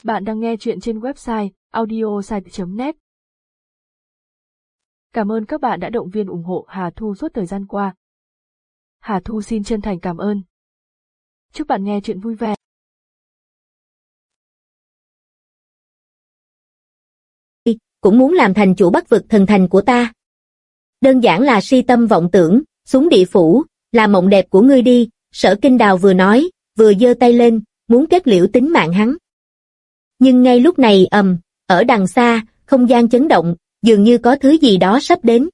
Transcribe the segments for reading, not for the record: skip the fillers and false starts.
Bạn đang nghe chuyện trên website audiosite.net. Cảm ơn các bạn đã động viên ủng hộ Hà Thu suốt thời gian qua. Hà Thu xin chân thành cảm ơn. Chúc bạn nghe chuyện vui vẻ. Cũng muốn làm thành chủ Bắc vực thần thành của ta. Đơn giản là si tâm vọng tưởng, xuống địa phủ, là mộng đẹp của ngươi đi. Sở Kinh Đào vừa nói, vừa giơ tay lên, muốn kết liễu tính mạng hắn. Nhưng ngay lúc này ở đằng xa, không gian chấn động, dường như có thứ gì đó sắp đến.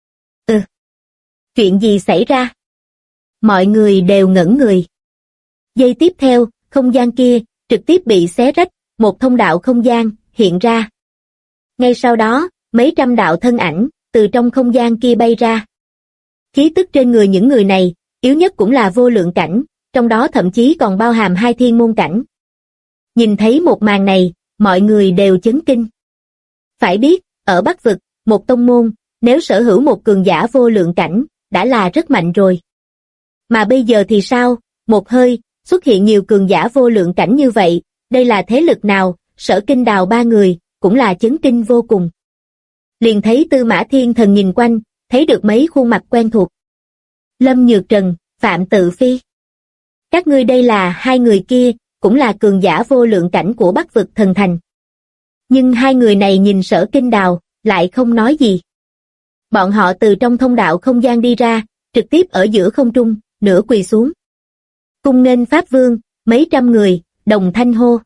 Chuyện gì xảy ra? Mọi người đều ngẩn người. Giây tiếp theo, không gian kia, trực tiếp bị xé rách, một thông đạo không gian, hiện ra. Ngay sau đó, mấy trăm đạo thân ảnh, từ trong không gian kia bay ra. Khí tức trên người những người này, yếu nhất cũng là vô lượng cảnh, trong đó thậm chí còn bao hàm 2 thiên môn cảnh. Nhìn thấy một màn này, mọi người đều chấn kinh. Phải biết, ở Bắc vực, một tông môn, nếu sở hữu một cường giả vô lượng cảnh, đã là rất mạnh rồi. Mà bây giờ thì sao? Một hơi, xuất hiện nhiều cường giả vô lượng cảnh như vậy, đây là thế lực nào? Sở Kinh Đào 3 người, cũng là chấn kinh vô cùng. Liền thấy Tư Mã Thiên Thần nhìn quanh, thấy được mấy khuôn mặt quen thuộc. Lâm Nhược Trần, Phạm Tự Phi. Các ngươi đây là 2 người kia, cũng là cường giả vô lượng cảnh của Bắc vực thần thành. Nhưng 2 người này nhìn Sở Kinh Đào, lại không nói gì. Bọn họ từ trong thông đạo không gian đi ra, trực tiếp ở giữa không trung, nửa quỳ xuống. Cung nghênh Pháp Vương, mấy trăm người, đồng thanh hô.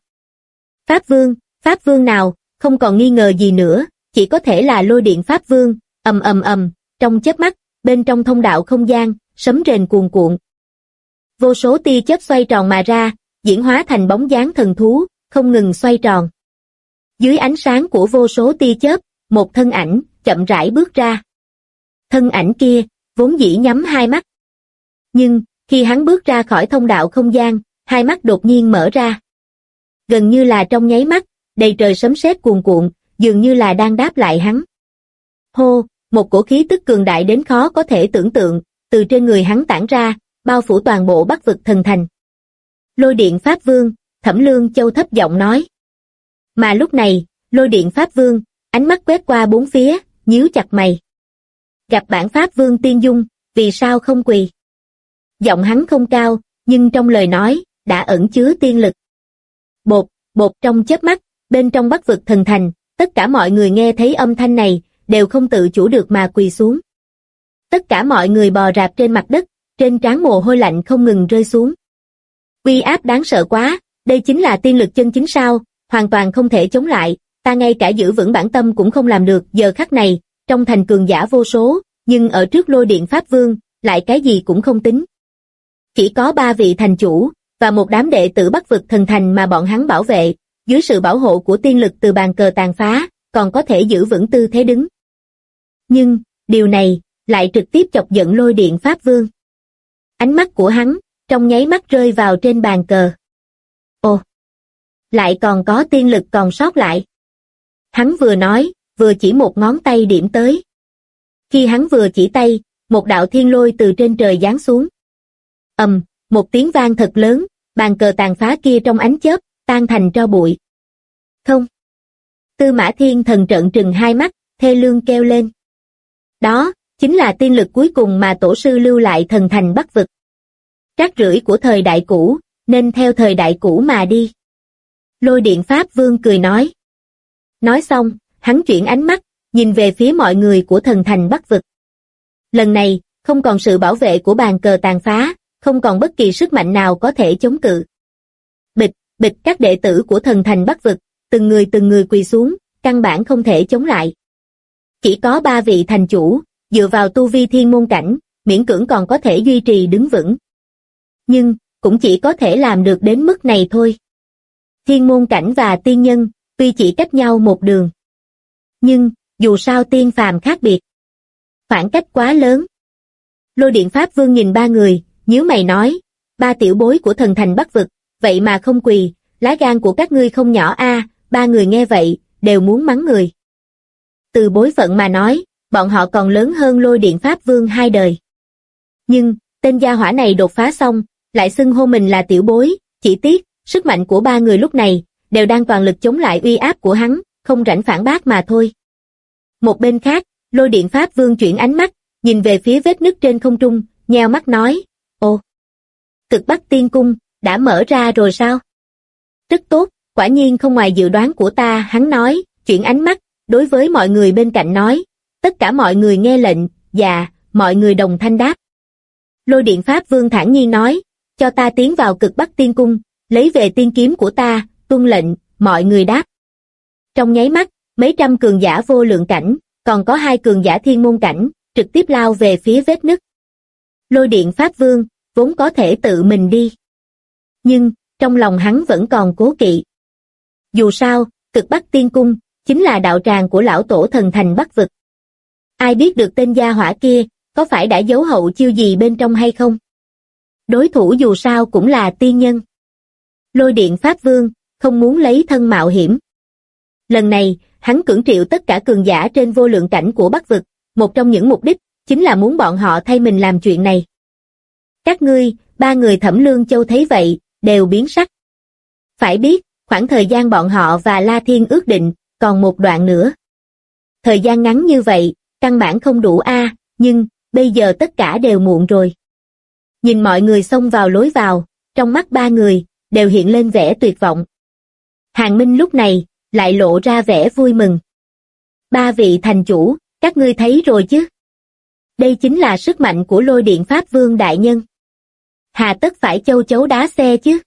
Pháp Vương nào, không còn nghi ngờ gì nữa, chỉ có thể là Lôi Điện Pháp Vương, trong chớp mắt, bên trong thông đạo không gian, sấm rền cuồn cuộn. Vô số tia chớp xoay tròn mà ra, diễn hóa thành bóng dáng thần thú, không ngừng xoay tròn. Dưới ánh sáng của vô số tia chớp, một thân ảnh, chậm rãi bước ra. Thân ảnh kia, vốn dĩ nhắm 2 mắt. Nhưng, khi hắn bước ra khỏi thông đạo không gian, 2 mắt đột nhiên mở ra. Gần như là trong nháy mắt, đầy trời sấm sét cuồn cuộn, dường như là đang đáp lại hắn. Hô, một cổ khí tức cường đại đến khó có thể tưởng tượng, từ trên người hắn tản ra, bao phủ toàn bộ Bắc vực thần thành. Lôi Điện Pháp Vương, Thẩm Lương Châu thấp giọng nói. Mà lúc này, Lôi Điện Pháp Vương, ánh mắt quét qua bốn phía, nhíu chặt mày. Gặp bản Pháp Vương tiên dung, vì sao không quỳ? Giọng hắn không cao, nhưng trong lời nói, đã ẩn chứa tiên lực. Bột, bột trong chớp mắt, bên trong Bắc vực thần thành, tất cả mọi người nghe thấy âm thanh này, đều không tự chủ được mà quỳ xuống. Tất cả mọi người bò rạp trên mặt đất, trên trán mồ hôi lạnh không ngừng rơi xuống. Uy áp đáng sợ quá, đây chính là tiên lực chân chính sao, hoàn toàn không thể chống lại, ta ngay cả giữ vững bản tâm cũng không làm được. Giờ khắc này, trong thành cường giả vô số, nhưng ở trước Lôi Điện Pháp Vương, lại cái gì cũng không tính. Chỉ có 3 vị thành chủ, và một đám đệ tử Bắc vực thần thành mà bọn hắn bảo vệ, dưới sự bảo hộ của tiên lực từ bàn cờ tàn phá, còn có thể giữ vững tư thế đứng. Nhưng, điều này, lại trực tiếp chọc giận Lôi Điện Pháp Vương. Ánh mắt của hắn, trong nháy mắt rơi vào trên bàn cờ. Ồ! Lại còn có tiên lực còn sót lại. Hắn vừa nói, vừa chỉ một ngón tay điểm tới. Khi hắn vừa chỉ tay, một đạo thiên lôi từ trên trời giáng xuống. Một tiếng vang thật lớn, bàn cờ tàn phá kia trong ánh chớp, tan thành tro bụi. Không! Tư Mã Thiên Thần trợn trừng 2 mắt, thê lương kêu lên. Đó, chính là tiên lực cuối cùng mà tổ sư lưu lại thần thành Bắc vực. Rác rưởi của thời đại cũ, nên theo thời đại cũ mà đi. Lôi Điện Pháp Vương cười nói. Nói xong, hắn chuyển ánh mắt, nhìn về phía mọi người của thần thành Bắc vực. Lần này, không còn sự bảo vệ của bàn cờ tàn phá, không còn bất kỳ sức mạnh nào có thể chống cự. Bịch, bịch các đệ tử của thần thành Bắc vực, từng người quỳ xuống, căn bản không thể chống lại. Chỉ có 3 vị thành chủ, dựa vào tu vi thiên môn cảnh, miễn cưỡng còn có thể duy trì đứng vững. Nhưng, cũng chỉ có thể làm được đến mức này thôi. Thiên môn cảnh và tiên nhân, tuy chỉ cách nhau một đường. Nhưng, dù sao tiên phàm khác biệt. Khoảng cách quá lớn. Lôi Điện Pháp Vương nhìn 3 người, nhíu mày nói, 3 tiểu bối của thần thành Bắc vực, vậy mà không quỳ, lá gan của các ngươi không nhỏ a. 3 người nghe vậy, đều muốn mắng người. Từ bối phận mà nói, bọn họ còn lớn hơn Lôi Điện Pháp Vương 2 đời. Nhưng, tên gia hỏa này đột phá xong, lại xưng hô mình là tiểu bối, chỉ tiếc, sức mạnh của 3 người lúc này, đều đang toàn lực chống lại uy áp của hắn, không rảnh phản bác mà thôi. Một bên khác, Lôi Điện Pháp Vương chuyển ánh mắt, nhìn về phía vết nứt trên không trung, nheo mắt nói, ồ, Cực Bắc Tiên Cung, đã mở ra rồi sao? Rất tốt, quả nhiên không ngoài dự đoán của ta, hắn nói, chuyển ánh mắt, đối với mọi người bên cạnh nói, tất cả mọi người nghe lệnh, dạ, mọi người đồng thanh đáp. Lôi Điện Pháp Vương thản nhiên nói, cho ta tiến vào Cực Bắc Tiên Cung, lấy về tiên kiếm của ta, tuân lệnh, mọi người đáp. Trong nháy mắt, mấy trăm cường giả vô lượng cảnh, còn có 2 cường giả thiên môn cảnh, trực tiếp lao về phía vết nứt. Lôi Điện Pháp Vương, vốn có thể tự mình đi. Nhưng, trong lòng hắn vẫn còn cố kỵ. Dù sao, Cực Bắc Tiên Cung, chính là đạo tràng của lão tổ thần thành Bắc Vực. Ai biết được tên gia hỏa kia, có phải đã giấu hậu chiêu gì bên trong hay không? Đối thủ dù sao cũng là tiên nhân. Lôi Điện Pháp Vương, không muốn lấy thân mạo hiểm. Lần này, hắn cưỡng triệu tất cả cường giả trên vô lượng cảnh của Bắc Vực, một trong những mục đích, chính là muốn bọn họ thay mình làm chuyện này. Các ngươi, 3 người Thẩm Lương Châu thấy vậy, đều biến sắc. Phải biết, khoảng thời gian bọn họ và La Thiên ước định, còn một đoạn nữa. Thời gian ngắn như vậy, căn bản không đủ nhưng, bây giờ tất cả đều muộn rồi. Nhìn mọi người xông vào lối vào, trong mắt 3 người, đều hiện lên vẻ tuyệt vọng. Hàng Minh lúc này, lại lộ ra vẻ vui mừng. 3 vị thành chủ, các ngươi thấy rồi chứ? Đây chính là sức mạnh của Lôi Điện Pháp Vương đại nhân. Hà tất phải châu chấu đá xe chứ?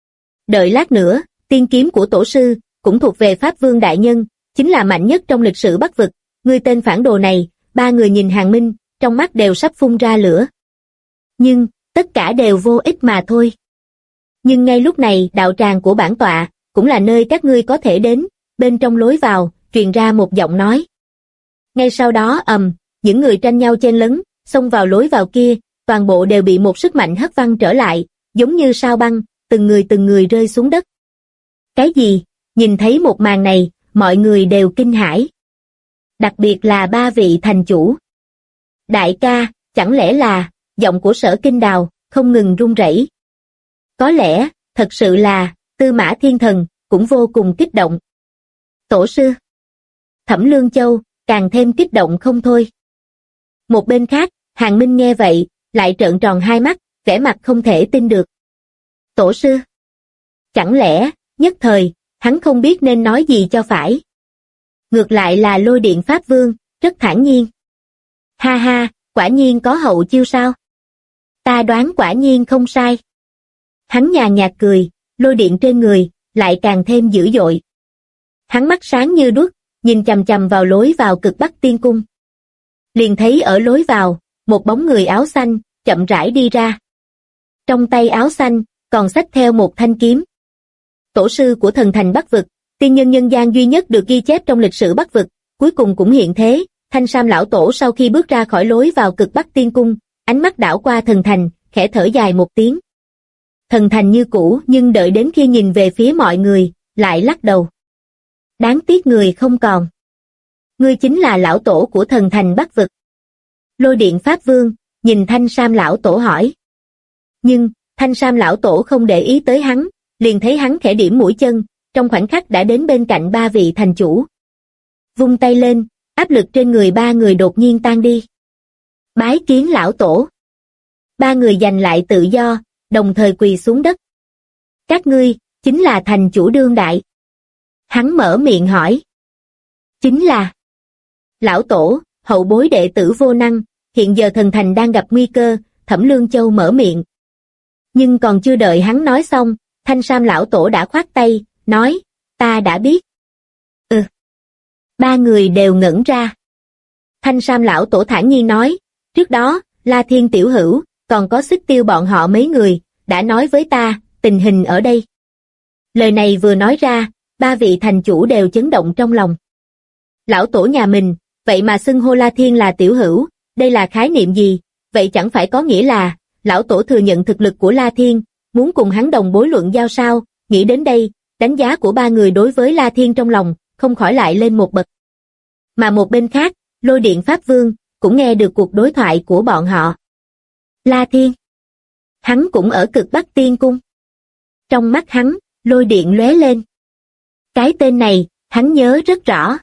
Đợi lát nữa, tiên kiếm của tổ sư, cũng thuộc về Pháp Vương đại nhân, chính là mạnh nhất trong lịch sử Bắc Vực. Ngươi tên phản đồ này, 3 người nhìn Hàng Minh, trong mắt đều sắp phun ra lửa. Nhưng, tất cả đều vô ích mà thôi. Nhưng ngay lúc này, đạo tràng của bản tọa, cũng là nơi các ngươi có thể đến, bên trong lối vào, truyền ra một giọng nói. Ngay sau đó những người tranh nhau chen lấn, xông vào lối vào kia, toàn bộ đều bị một sức mạnh hất văng trở lại, giống như sao băng, từng người rơi xuống đất. Cái gì? Nhìn thấy một màn này, mọi người đều kinh hãi. Đặc biệt là 3 vị thành chủ. Đại ca, chẳng lẽ là, giọng của Sở Kinh Đào, không ngừng run rẩy. Có lẽ, thật sự là, Tư Mã Thiên Thần, cũng vô cùng kích động. Tổ sư. Thẩm Lương Châu, càng thêm kích động không thôi. Một bên khác, Hàng Minh nghe vậy, lại trợn tròn hai mắt, vẻ mặt không thể tin được. Tổ sư. Chẳng lẽ, nhất thời, hắn không biết nên nói gì cho phải. Ngược lại là Lôi Điện Pháp Vương, rất thản nhiên. Ha ha, quả nhiên có hậu chiêu sao? Ta đoán quả nhiên không sai. Hắn nhàn nhạt cười, lôi điện trên người, lại càng thêm dữ dội. Hắn mắt sáng như đuốc, nhìn chằm chằm vào lối vào Cực Bắc Tiên Cung. Liền thấy ở lối vào, một bóng người áo xanh, chậm rãi đi ra. Trong tay áo xanh, còn xách theo một thanh kiếm. Tổ sư của thần thành Bắc Vực, tiên nhân nhân gian duy nhất được ghi chép trong lịch sử Bắc Vực, cuối cùng cũng hiện thế. Thanh Sam lão tổ sau khi bước ra khỏi lối vào Cực Bắc Tiên Cung, ánh mắt đảo qua thần thành, khẽ thở dài một tiếng. Thần thành như cũ, nhưng đợi đến khi nhìn về phía mọi người, lại lắc đầu. Đáng tiếc người không còn. Ngươi chính là lão tổ của thần thành Bắc Vực. Lôi Điện Pháp Vương, nhìn Thanh Sam lão tổ hỏi. Nhưng, Thanh Sam lão tổ không để ý tới hắn, liền thấy hắn khẽ điểm mũi chân, trong khoảnh khắc đã đến bên cạnh 3 vị thành chủ. Vung tay lên, áp lực trên người 3 người đột nhiên tan đi. Bái kiến lão tổ. 3 người giành lại tự do, đồng thời quỳ xuống đất. Các ngươi, chính là thành chủ đương đại. Hắn mở miệng hỏi. Chính là. Lão tổ, hậu bối đệ tử vô năng, hiện giờ thần thành đang gặp nguy cơ, Thẩm Lương Châu mở miệng. Nhưng còn chưa đợi hắn nói xong, Thanh Sam lão tổ đã khoát tay, nói, ta đã biết. 3 người đều ngẩn ra. Thanh Sam lão tổ thản nhiên nói, trước đó, La Thiên tiểu hữu, còn có Xích Tiêu bọn họ mấy người, đã nói với ta, tình hình ở đây. Lời này vừa nói ra, 3 vị thành chủ đều chấn động trong lòng. Lão tổ nhà mình, vậy mà xưng hô La Thiên là tiểu hữu, đây là khái niệm gì? Vậy chẳng phải có nghĩa là, lão tổ thừa nhận thực lực của La Thiên, muốn cùng hắn đồng bối luận giao sao? Nghĩ đến đây, đánh giá của 3 người đối với La Thiên trong lòng, không khỏi lại lên một bậc. Mà một bên khác, Lôi Điện Pháp Vương, cũng nghe được cuộc đối thoại của bọn họ. La Thiên. Hắn cũng ở Cực Bắc Tiên Cung. Trong mắt hắn, lôi điện lóe lên. Cái tên này, hắn nhớ rất rõ.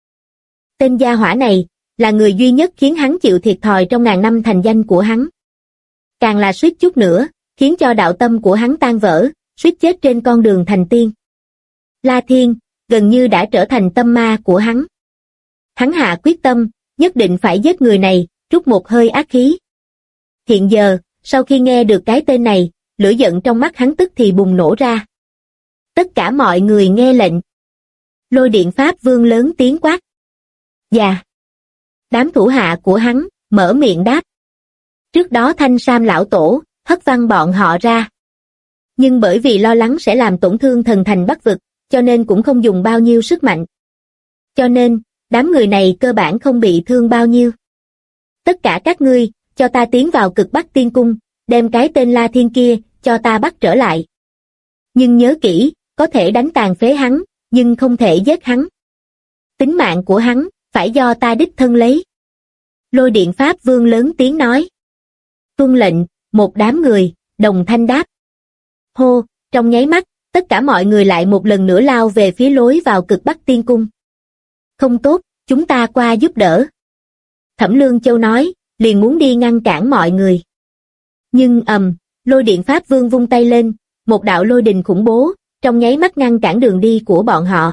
Tên gia hỏa này, là người duy nhất khiến hắn chịu thiệt thòi trong ngàn năm thành danh của hắn. Càng là suýt chút nữa, khiến cho đạo tâm của hắn tan vỡ, suýt chết trên con đường thành tiên. La Thiên, gần như đã trở thành tâm ma của hắn. Hắn hạ quyết tâm, nhất định phải giết người này, trút một hơi ác khí. Hiện giờ, sau khi nghe được cái tên này, lửa giận trong mắt hắn tức thì bùng nổ ra. Tất cả mọi người nghe lệnh. Lôi Điện Pháp Vương lớn tiếng quát. Dạ. Đám thủ hạ của hắn, mở miệng đáp. Trước đó Thanh Sam lão tổ, hất văng bọn họ ra. Nhưng bởi vì lo lắng sẽ làm tổn thương thần thành Bắc vực, cho nên cũng không dùng bao nhiêu sức mạnh. Cho nên, đám người này cơ bản không bị thương bao nhiêu. Tất cả các ngươi, cho ta tiến vào Cực Bắc Tiên Cung, đem cái tên La Thiên kia, cho ta bắt trở lại. Nhưng nhớ kỹ, có thể đánh tàn phế hắn, nhưng không thể giết hắn. Tính mạng của hắn, phải do ta đích thân lấy. Lôi Điện Pháp Vương lớn tiếng nói. Tuân lệnh, một đám người, đồng thanh đáp. Hô, trong nháy mắt, tất cả mọi người lại một lần nữa lao về phía lối vào Cực Bắc Tiên Cung. Không tốt, chúng ta qua giúp đỡ. Thẩm Lương Châu nói, liền muốn đi ngăn cản mọi người. Nhưng Lôi Điện Pháp Vương vung tay lên, một đạo lôi đình khủng bố, trong nháy mắt ngăn cản đường đi của bọn họ.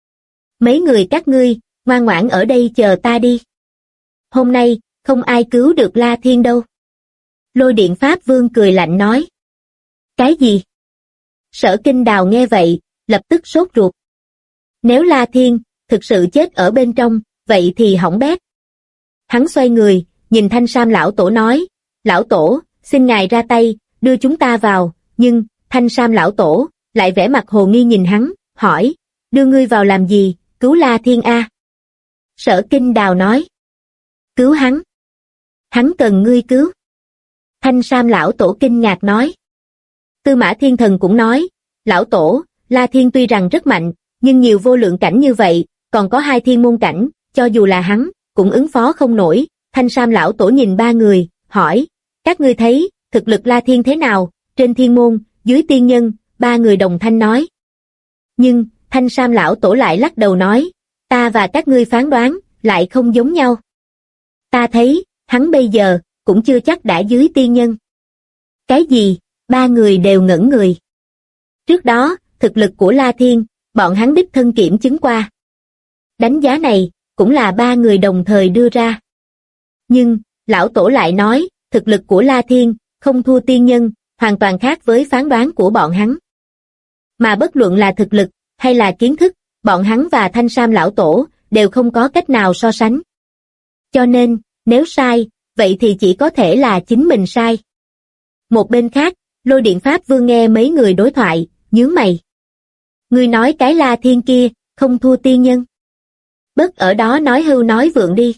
Mấy người các ngươi, ngoan ngoãn ở đây chờ ta đi. Hôm nay, không ai cứu được La Thiên đâu. Lôi Điện Pháp Vương cười lạnh nói. Cái gì? Sở Kinh Đào nghe vậy, lập tức sốt ruột. Nếu La Thiên, thực sự chết ở bên trong, vậy thì hỏng bét. Hắn xoay người, nhìn Thanh Sam lão tổ nói, lão tổ, xin ngài ra tay, đưa chúng ta vào, nhưng, Thanh Sam lão tổ, lại vẻ mặt hồ nghi nhìn hắn, hỏi, đưa ngươi vào làm gì, cứu La Thiên a? Sở Kinh Đào nói, cứu hắn. Hắn cần ngươi cứu. Thanh Sam lão tổ kinh ngạc nói. Tư Mã Thiên Thần cũng nói, lão tổ, La Thiên tuy rằng rất mạnh, nhưng nhiều vô lượng cảnh như vậy, còn có 2 thiên môn cảnh, cho dù là hắn, cũng ứng phó không nổi. Thanh Sam lão tổ nhìn 3 người, hỏi, các ngươi thấy, thực lực La Thiên thế nào, trên thiên môn, dưới tiên nhân, 3 người đồng thanh nói. Nhưng, Thanh Sam lão tổ lại lắc đầu nói, ta và các ngươi phán đoán, lại không giống nhau. Ta thấy, hắn bây giờ, cũng chưa chắc đã dưới tiên nhân. Cái gì? 3 người đều ngẩn người. Trước đó, thực lực của La Thiên, bọn hắn đích thân kiểm chứng qua. Đánh giá này, cũng là 3 người đồng thời đưa ra. Nhưng, lão tổ lại nói, thực lực của La Thiên, không thua tiên nhân, hoàn toàn khác với phán đoán của bọn hắn. Mà bất luận là thực lực, hay là kiến thức, bọn hắn và Thanh Sam lão tổ, đều không có cách nào so sánh. Cho nên, nếu sai, vậy thì chỉ có thể là chính mình sai. Một bên khác, Lôi Điện Pháp Vương nghe mấy người đối thoại, nhướng mày. Ngươi nói cái La Thiên kia, không thua tiên nhân. Bớt ở đó nói hưu nói vượng đi.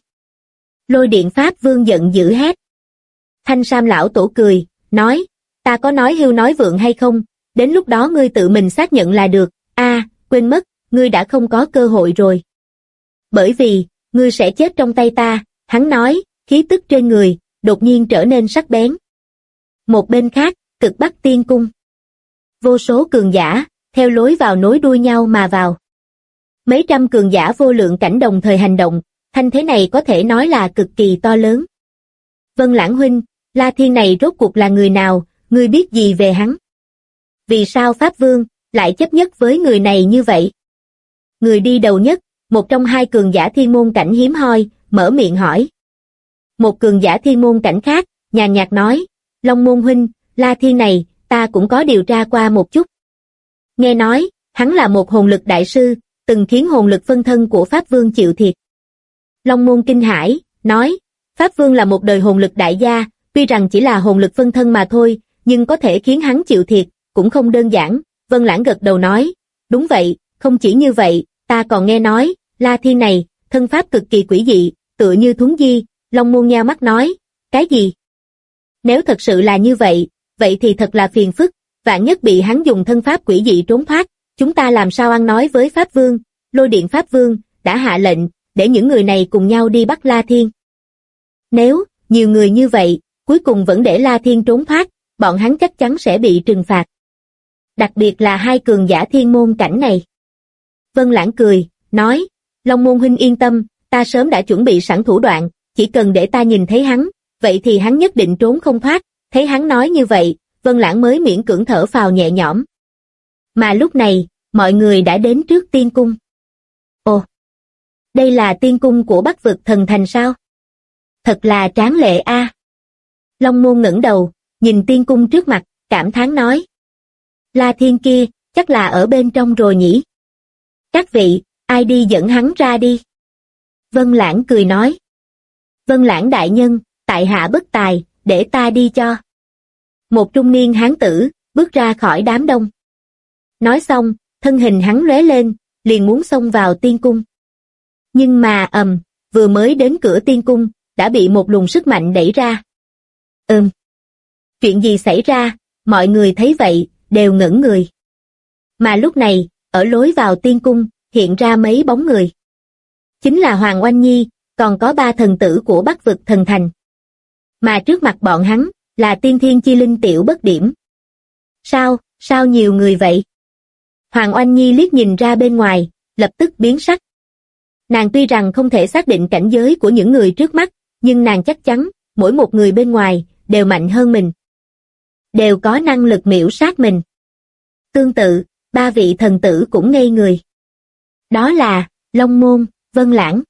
Lôi Điện Pháp Vương giận dữ hét. Thanh Sam lão tổ cười, nói, ta có nói hưu nói vượng hay không, đến lúc đó ngươi tự mình xác nhận là được. Quên mất, ngươi đã không có cơ hội rồi. Bởi vì, ngươi sẽ chết trong tay ta, hắn nói, khí tức trên người, đột nhiên trở nên sắc bén. Một bên khác, Cực Bắc Tiên Cung. Vô số cường giả, theo lối vào nối đuôi nhau mà vào. Mấy trăm cường giả vô lượng cảnh đồng thời hành động, thanh thế này có thể nói là cực kỳ to lớn. Vân Lãng huynh, La Thiên này rốt cuộc là người nào, ngươi biết gì về hắn? Vì sao Pháp Vương lại chấp nhất với người này như vậy? Người đi đầu nhất, một trong 2 cường giả thiên môn cảnh hiếm hoi, mở miệng hỏi. Một cường giả thiên môn cảnh khác, nhàn nhạt nói, Long Môn huynh, La Thiên này, ta cũng có điều tra qua một chút. Nghe nói, hắn là một hồn lực đại sư, từng khiến hồn lực phân thân của Pháp Vương chịu thiệt. Long Môn kinh hãi, nói, Pháp Vương là một đời hồn lực đại gia, tuy rằng chỉ là hồn lực phân thân mà thôi, nhưng có thể khiến hắn chịu thiệt, cũng không đơn giản. Vân Lãng gật đầu nói, đúng vậy, không chỉ như vậy, ta còn nghe nói, La Thiên này, thân pháp cực kỳ quỷ dị, tựa như thuấn di. Long Môn nheo mắt nói, cái gì? Nếu thật sự là như vậy, vậy thì thật là phiền phức, vạn nhất bị hắn dùng thân pháp quỷ dị trốn thoát, chúng ta làm sao ăn nói với Pháp Vương? Lôi Điện Pháp Vương đã hạ lệnh, để những người này cùng nhau đi bắt La Thiên. Nếu, nhiều người như vậy, cuối cùng vẫn để La Thiên trốn thoát, bọn hắn chắc chắn sẽ bị trừng phạt. Đặc biệt là 2 cường giả thiên môn cảnh này. Vân Lãng cười, nói, Long Môn huynh yên tâm, ta sớm đã chuẩn bị sẵn thủ đoạn, chỉ cần để ta nhìn thấy hắn, vậy thì hắn nhất định trốn không thoát. Thấy hắn nói như vậy, Vân Lãng mới miễn cưỡng thở phào nhẹ nhõm. Mà lúc này, mọi người đã đến trước tiên cung. Ồ, đây là tiên cung của Bắc vực thần thành sao? Thật là tráng lệ a. Long Môn ngẩng đầu, nhìn tiên cung trước mặt, cảm thán nói. La Thiên kia, chắc là ở bên trong rồi nhỉ? Các vị, ai đi dẫn hắn ra đi? Vân Lãng cười nói. Vân Lãng đại nhân, tại hạ bất tài, để ta đi cho. Một trung niên hán tử, bước ra khỏi đám đông. Nói xong, thân hình hắn lóe lên, liền muốn xông vào tiên cung. Nhưng mà vừa mới đến cửa tiên cung, đã bị một luồng sức mạnh đẩy ra. Chuyện gì xảy ra, mọi người thấy vậy, đều ngẩn người. Mà lúc này, ở lối vào tiên cung, hiện ra mấy bóng người. Chính là Hoàng Oanh Nhi, còn có 3 thần tử của Bắc vực thần thành. Mà trước mặt bọn hắn, là tiên thiên chi linh Tiểu Bất Điểm. Sao nhiều người vậy? Hoàng Oanh Nhi liếc nhìn ra bên ngoài, lập tức biến sắc. Nàng tuy rằng không thể xác định cảnh giới của những người trước mắt, nhưng nàng chắc chắn, mỗi một người bên ngoài, đều mạnh hơn mình. Đều có năng lực miễu sát mình. Tương tự, 3 vị thần tử cũng ngây người. Đó là, Long Môn, Vân Lãng.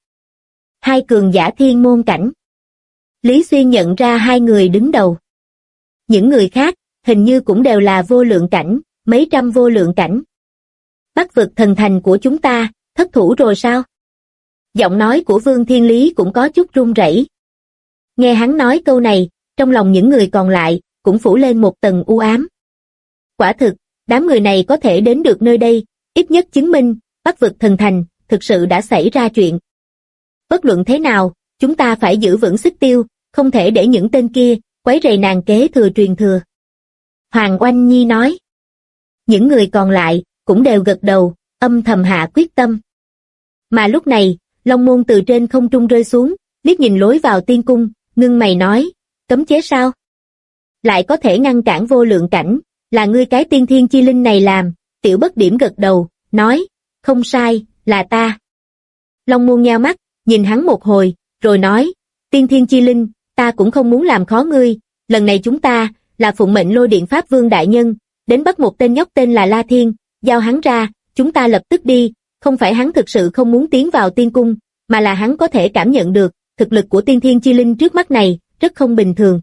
2 cường giả thiên môn cảnh. Lý Xuyên nhận ra 2 người đứng đầu. Những người khác, hình như cũng đều là vô lượng cảnh, mấy trăm vô lượng cảnh. Bắc vực thần thành của chúng ta, thất thủ rồi sao? Giọng nói của Vương Thiên Lý cũng có chút run rẩy. Nghe hắn nói câu này, trong lòng những người còn lại, cũng phủ lên một tầng u ám. Quả thực, đám người này có thể đến được nơi đây, ít nhất chứng minh, Bắc vực thần thành, thực sự đã xảy ra chuyện. Bất luận thế nào, chúng ta phải giữ vững Xích Tiêu, không thể để những tên kia, quấy rầy nàng kế thừa truyền thừa. Hoàng Oanh Nhi nói. Những người còn lại, cũng đều gật đầu, âm thầm hạ quyết tâm. Mà lúc này, Long Môn từ trên không trung rơi xuống, liếc nhìn lối vào tiên cung, ngưng mày nói, cấm chế sao? Lại có thể ngăn cản vô lượng cảnh, là ngươi cái tiên thiên chi linh này làm. Tiểu Bất Điểm gật đầu, nói, không sai, là ta. Long Môn nheo mắt, nhìn hắn một hồi, rồi nói, tiên thiên chi linh, ta cũng không muốn làm khó ngươi, lần này chúng ta, là phụng mệnh Lôi Điện Pháp Vương đại nhân, đến bắt một tên nhóc tên là La Thiên, giao hắn ra, chúng ta lập tức đi, không phải hắn thực sự không muốn tiến vào tiên cung, mà là hắn có thể cảm nhận được, thực lực của tiên thiên chi linh trước mắt này, rất không bình thường.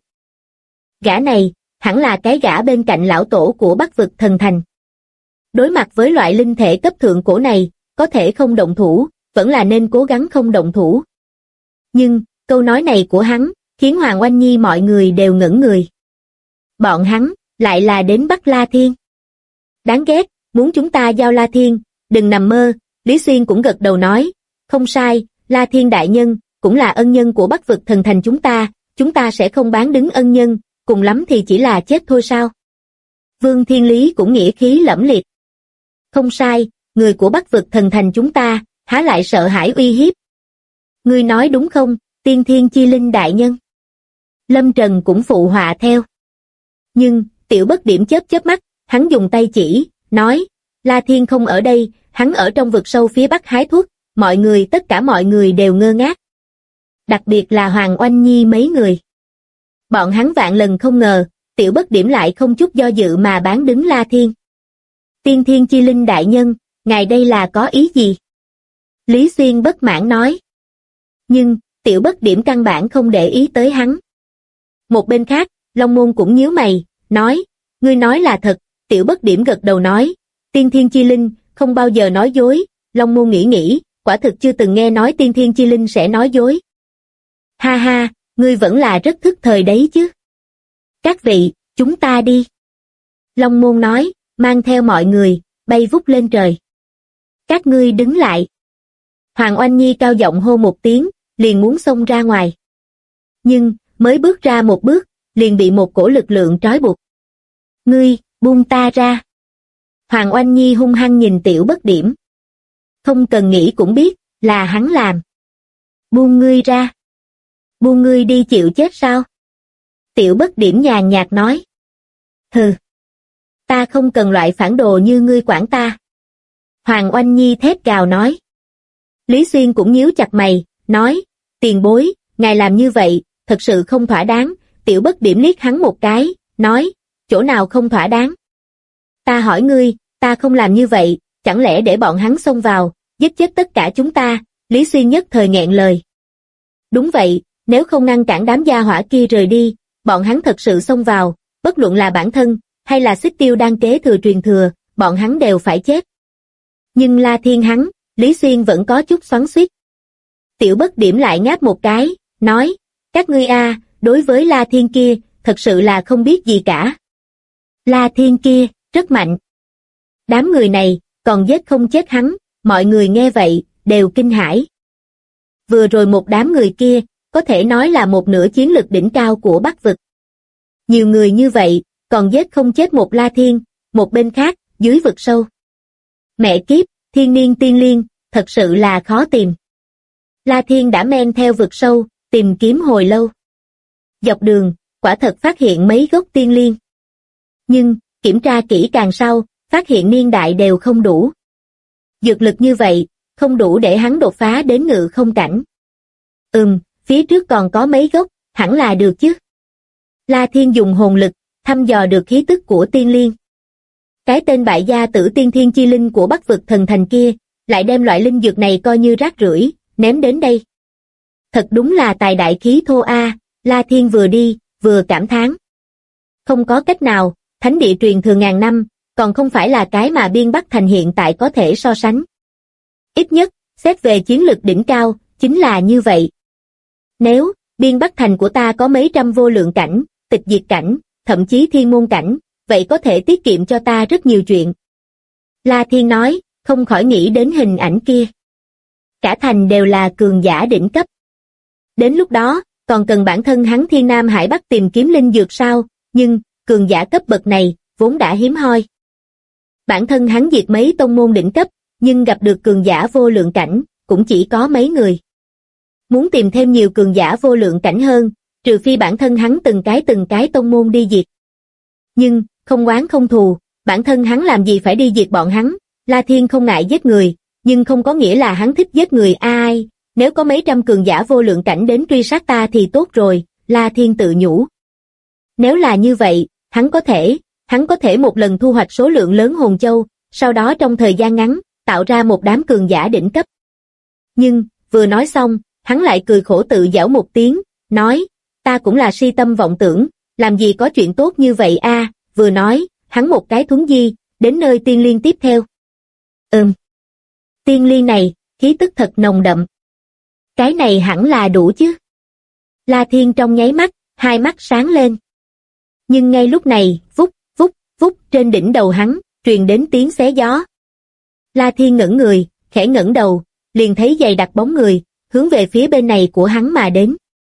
Gã này, hẳn là cái gã bên cạnh lão tổ của Bắc vực thần thành. Đối mặt với loại linh thể cấp thượng cổ này, có thể không động thủ, vẫn là nên cố gắng không động thủ. Nhưng, câu nói này của hắn, khiến Hoàng Oanh Nhi mọi người đều ngẩn người. Bọn hắn, lại là đến bắt La Thiên. Đáng ghét, muốn chúng ta giao La Thiên, đừng nằm mơ, Lý Xuyên cũng gật đầu nói, không sai, La Thiên đại nhân, cũng là ân nhân của Bắc vực thần thành chúng ta sẽ không bán đứng ân nhân, cùng lắm thì chỉ là chết thôi sao. Vương Thiên Lý cũng nghĩa khí lẫm liệt. Không sai, người của Bắc vực thần thành chúng ta, há lại sợ hãi uy hiếp. Ngươi nói đúng không, tiên thiên chi linh đại nhân? Lâm Trần cũng phụ họa theo. Nhưng, Tiểu Bất Điểm chớp mắt, hắn dùng tay chỉ, nói, La Thiên không ở đây, hắn ở trong vực sâu phía bắc hái thuốc, tất cả mọi người đều ngơ ngác. Đặc biệt là Hoàng Oanh Nhi mấy người. Bọn hắn vạn lần không ngờ, Tiểu Bất Điểm lại không chút do dự mà bán đứng La Thiên. Tiên thiên chi linh đại nhân, ngài đây là có ý gì? Lý Xuyên bất mãn nói. Nhưng, Tiểu Bất Điểm căn bản không để ý tới hắn. Một bên khác, Long Môn cũng nhíu mày, nói, ngươi nói là thật. Tiểu Bất Điểm gật đầu nói, tiên thiên chi linh, không bao giờ nói dối. Long Môn nghĩ, quả thực chưa từng nghe nói tiên thiên chi linh sẽ nói dối. Ha ha, ngươi vẫn là rất thức thời đấy chứ. Các vị, chúng ta đi. Long Môn nói, mang theo mọi người, bay vút lên trời. Các ngươi đứng lại. Hoàng Oanh Nhi cao giọng hô một tiếng, liền muốn xông ra ngoài. Nhưng, mới bước ra một bước, liền bị một cổ lực lượng trói buộc. Ngươi, buông ta ra. Hoàng Oanh Nhi hung hăng nhìn Tiểu Bất Điểm. Không cần nghĩ cũng biết, là hắn làm. Buông ngươi ra. Buông ngươi đi chịu chết sao? Tiểu Bất Điểm nhàn nhạt nói. Hừ. Ta không cần loại phản đồ như ngươi quản ta. Hoàng Oanh Nhi thét gào nói. Lý Xuyên cũng nhíu chặt mày, nói, tiền bối, ngài làm như vậy, thật sự không thỏa đáng. Tiểu Bất Điểm liếc hắn một cái, nói, chỗ nào không thỏa đáng? Ta hỏi ngươi, ta không làm như vậy, chẳng lẽ để bọn hắn xông vào, giết chết tất cả chúng ta? Lý Xuyên nhất thời nghẹn lời. Đúng vậy, nếu không ngăn cản đám gia hỏa kia rời đi, bọn hắn thật sự xông vào, bất luận là bản thân, hay là Xích Tiêu đang kế thừa truyền thừa, bọn hắn đều phải chết. Nhưng La Thiên hắn, Lý Xuyên vẫn có chút xoắn xuýt. Tiểu Bất Điểm lại ngáp một cái, nói, các ngươi đối với La Thiên kia, thật sự là không biết gì cả. La Thiên kia, rất mạnh. Đám người này, còn giết không chết hắn, mọi người nghe vậy, đều kinh hãi. Vừa rồi một đám người kia, có thể nói là một nửa chiến lực đỉnh cao của Bắc vực. Nhiều người như vậy, còn giết không chết một La Thiên, một bên khác, dưới vực sâu. Mẹ kiếp, thiên niên tiên liên, thật sự là khó tìm. La Thiên đã men theo vực sâu, tìm kiếm hồi lâu. Dọc đường, quả thật phát hiện mấy gốc tiên liên. Nhưng, kiểm tra kỹ càng sau, phát hiện niên đại đều không đủ. Dược lực như vậy, không đủ để hắn đột phá đến ngự không cảnh. Phía trước còn có mấy gốc, hẳn là được chứ. La Thiên dùng hồn lực, thăm dò được khí tức của tiên liên. Cái tên bại gia tử tiên thiên chi linh của Bắc vực thần thành kia, lại đem loại linh dược này coi như rác rưởi, ném đến đây. Thật đúng là tài đại khí thô a. La Thiên vừa đi, vừa cảm thán. Không có cách nào, thánh địa truyền thừa ngàn năm, còn không phải là cái mà Biên Bắc Thành hiện tại có thể so sánh. Ít nhất, xét về chiến lực đỉnh cao, chính là như vậy. Nếu, Biên Bắc Thành của ta có mấy trăm vô lượng cảnh, tịch diệt cảnh, thậm chí thiên môn cảnh, vậy có thể tiết kiệm cho ta rất nhiều chuyện. La Thiên nói, không khỏi nghĩ đến hình ảnh kia. Cả thành đều là cường giả đỉnh cấp. Đến lúc đó, còn cần bản thân hắn Thiên Nam Hải Bắc tìm kiếm linh dược sao, nhưng, cường giả cấp bậc này, vốn đã hiếm hoi. Bản thân hắn diệt mấy tông môn đỉnh cấp, nhưng gặp được cường giả vô lượng cảnh, cũng chỉ có mấy người. Muốn tìm thêm nhiều cường giả vô lượng cảnh hơn, trừ phi bản thân hắn từng cái tông môn đi diệt. Nhưng, không oán không thù, bản thân hắn làm gì phải đi diệt bọn hắn. La Thiên không ngại giết người, nhưng không có nghĩa là hắn thích giết người ai. Nếu có mấy trăm cường giả vô lượng cảnh đến truy sát ta thì tốt rồi, La Thiên tự nhủ. Nếu là như vậy, hắn có thể một lần thu hoạch số lượng lớn hồn châu, sau đó trong thời gian ngắn, tạo ra một đám cường giả đỉnh cấp. Nhưng, vừa nói xong, hắn lại cười khổ tự giễu một tiếng, nói, ta cũng là si tâm vọng tưởng, làm gì có chuyện tốt như vậy a. Vừa nói, hắn một cái thuấn di, đến nơi tiên liên tiếp theo. Tiên liên này, khí tức thật nồng đậm. Cái này hẳn là đủ chứ. La Thiên trong nháy mắt, hai mắt sáng lên. Nhưng ngay lúc này, vút, vút, vút, trên đỉnh đầu hắn, truyền đến tiếng xé gió. La Thiên ngẩng người, khẽ ngẩng đầu, liền thấy dày đặc bóng người, hướng về phía bên này của hắn mà đến.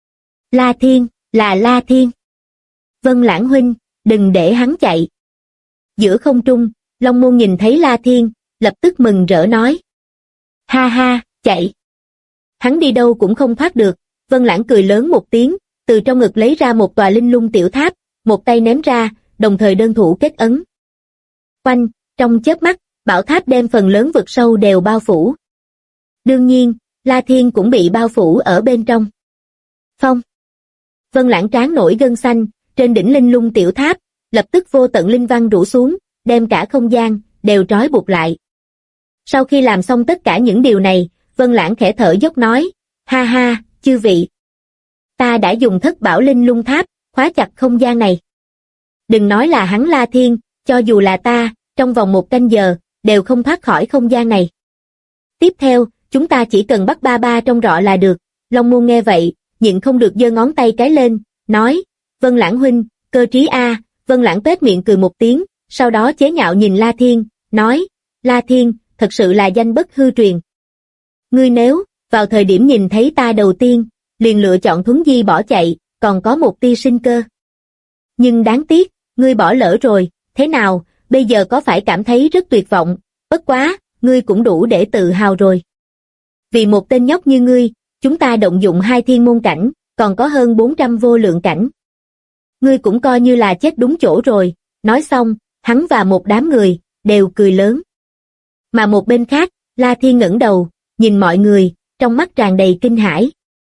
La Thiên, là La Thiên. Vân Lãng huynh, đừng để hắn chạy. Giữa không trung, Long Môn nhìn thấy La Thiên, lập tức mừng rỡ nói. Ha ha, chạy. Hắn đi đâu cũng không thoát được. Vân Lãng cười lớn một tiếng, từ trong ngực lấy ra một tòa linh lung tiểu tháp, một tay ném ra, đồng thời đơn thủ kết ấn. Oanh, trong chớp mắt, bảo tháp đem phần lớn vực sâu đều bao phủ. Đương nhiên, La Thiên cũng bị bao phủ ở bên trong. Phong. Vân Lãng trán nổi gân xanh, trên đỉnh linh lung tiểu tháp, lập tức vô tận linh văn rủ xuống, đem cả không gian, đều trói buộc lại. Sau khi làm xong tất cả những điều này, Vân Lãng khẽ thở dốc nói, ha ha, chư vị. Ta đã dùng thất bảo linh lung tháp, khóa chặt không gian này. Đừng nói là hắn La Thiên, cho dù là ta, trong vòng 1 canh giờ, đều không thoát khỏi không gian này. Tiếp theo, chúng ta chỉ cần bắt ba ba trong rọ là được. Long Môn nghe vậy, nhịn không được giơ ngón tay cái lên, nói, Vân Lãng huynh, cơ trí a. Vân Lãng tuét miệng cười một tiếng, sau đó chế nhạo nhìn La Thiên, nói, La Thiên, thật sự là danh bất hư truyền. Ngươi nếu, vào thời điểm nhìn thấy ta đầu tiên, liền lựa chọn thuấn di bỏ chạy, còn có một tia sinh cơ. Nhưng đáng tiếc, ngươi bỏ lỡ rồi, thế nào, bây giờ có phải cảm thấy rất tuyệt vọng, bất quá, ngươi cũng đủ để tự hào rồi. Vì một tên nhóc như ngươi, chúng ta động dụng 2 thiên môn cảnh, còn có hơn 400 vô lượng cảnh. Ngươi cũng coi như là chết đúng chỗ rồi. Nói xong, hắn và một đám người, đều cười lớn. Mà một bên khác, La Thiên ngẩng đầu, nhìn mọi người, trong mắt tràn đầy kinh hãi.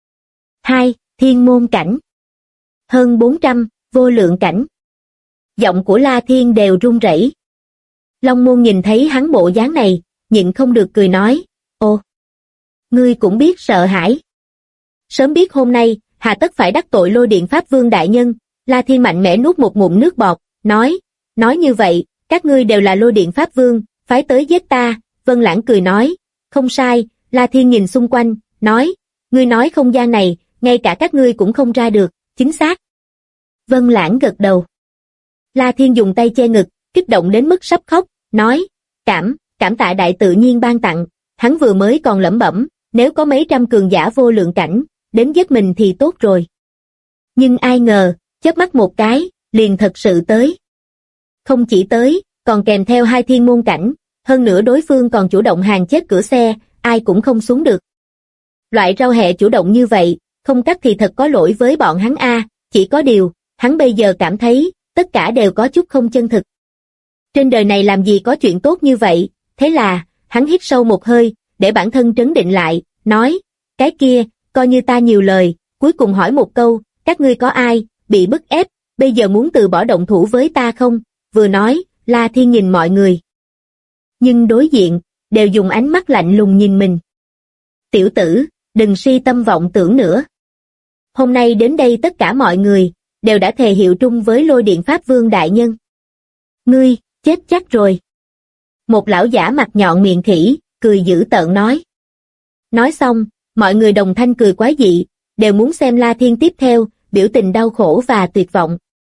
2. Thiên môn cảnh. Hơn 400, vô lượng cảnh. Giọng của La Thiên đều run rẩy. Long Môn nhìn thấy hắn bộ dáng này, nhịn không được cười nói, ô, ngươi cũng biết sợ hãi. Sớm biết hôm nay, hà tất phải đắc tội Lôi Điện Pháp Vương đại nhân. La Thiên mạnh mẽ nuốt một ngụm nước bọt, nói như vậy, các ngươi đều là Lôi Điện Pháp Vương, phái tới giết ta. Vân Lãng cười nói, không sai. La Thiên nhìn xung quanh, nói, ngươi nói không gian này, ngay cả các ngươi cũng không ra được, chính xác. Vân Lãng gật đầu. La Thiên dùng tay che ngực, kích động đến mức sắp khóc, nói, cảm tạ đại tự nhiên ban tặng. Hắn vừa mới còn lẩm bẩm, nếu có mấy trăm cường giả vô lượng cảnh, đến giết mình thì tốt rồi. Nhưng ai ngờ, chớp mắt một cái, liền thật sự tới. Không chỉ tới, còn kèm theo 2 thiên môn cảnh, hơn nữa đối phương còn chủ động hàng chết cửa xe, ai cũng không xuống được. Loại rau hẹ chủ động như vậy, không cắt thì thật có lỗi với bọn hắn a. Chỉ có điều, hắn bây giờ cảm thấy, tất cả đều có chút không chân thực. Trên đời này làm gì có chuyện tốt như vậy, thế là, hắn hít sâu một hơi, để bản thân trấn định lại, nói, cái kia, coi như ta nhiều lời, cuối cùng hỏi một câu, các ngươi có ai, bị bức ép, bây giờ muốn từ bỏ động thủ với ta không? Vừa nói, La Thiên nhìn mọi người. Nhưng đối diện, đều dùng ánh mắt lạnh lùng nhìn mình. Tiểu tử, đừng si tâm vọng tưởng nữa. Hôm nay đến đây tất cả mọi người, đều đã thề hiệu trung với Lôi Điện Pháp Vương đại nhân. Ngươi, chết chắc rồi. Một lão giả mặt nhọn miệng khỉ, cười dữ tợn nói. Nói xong, mọi người đồng thanh cười quái dị, đều muốn xem La Thiên tiếp theo, biểu tình đau khổ và tuyệt vọng.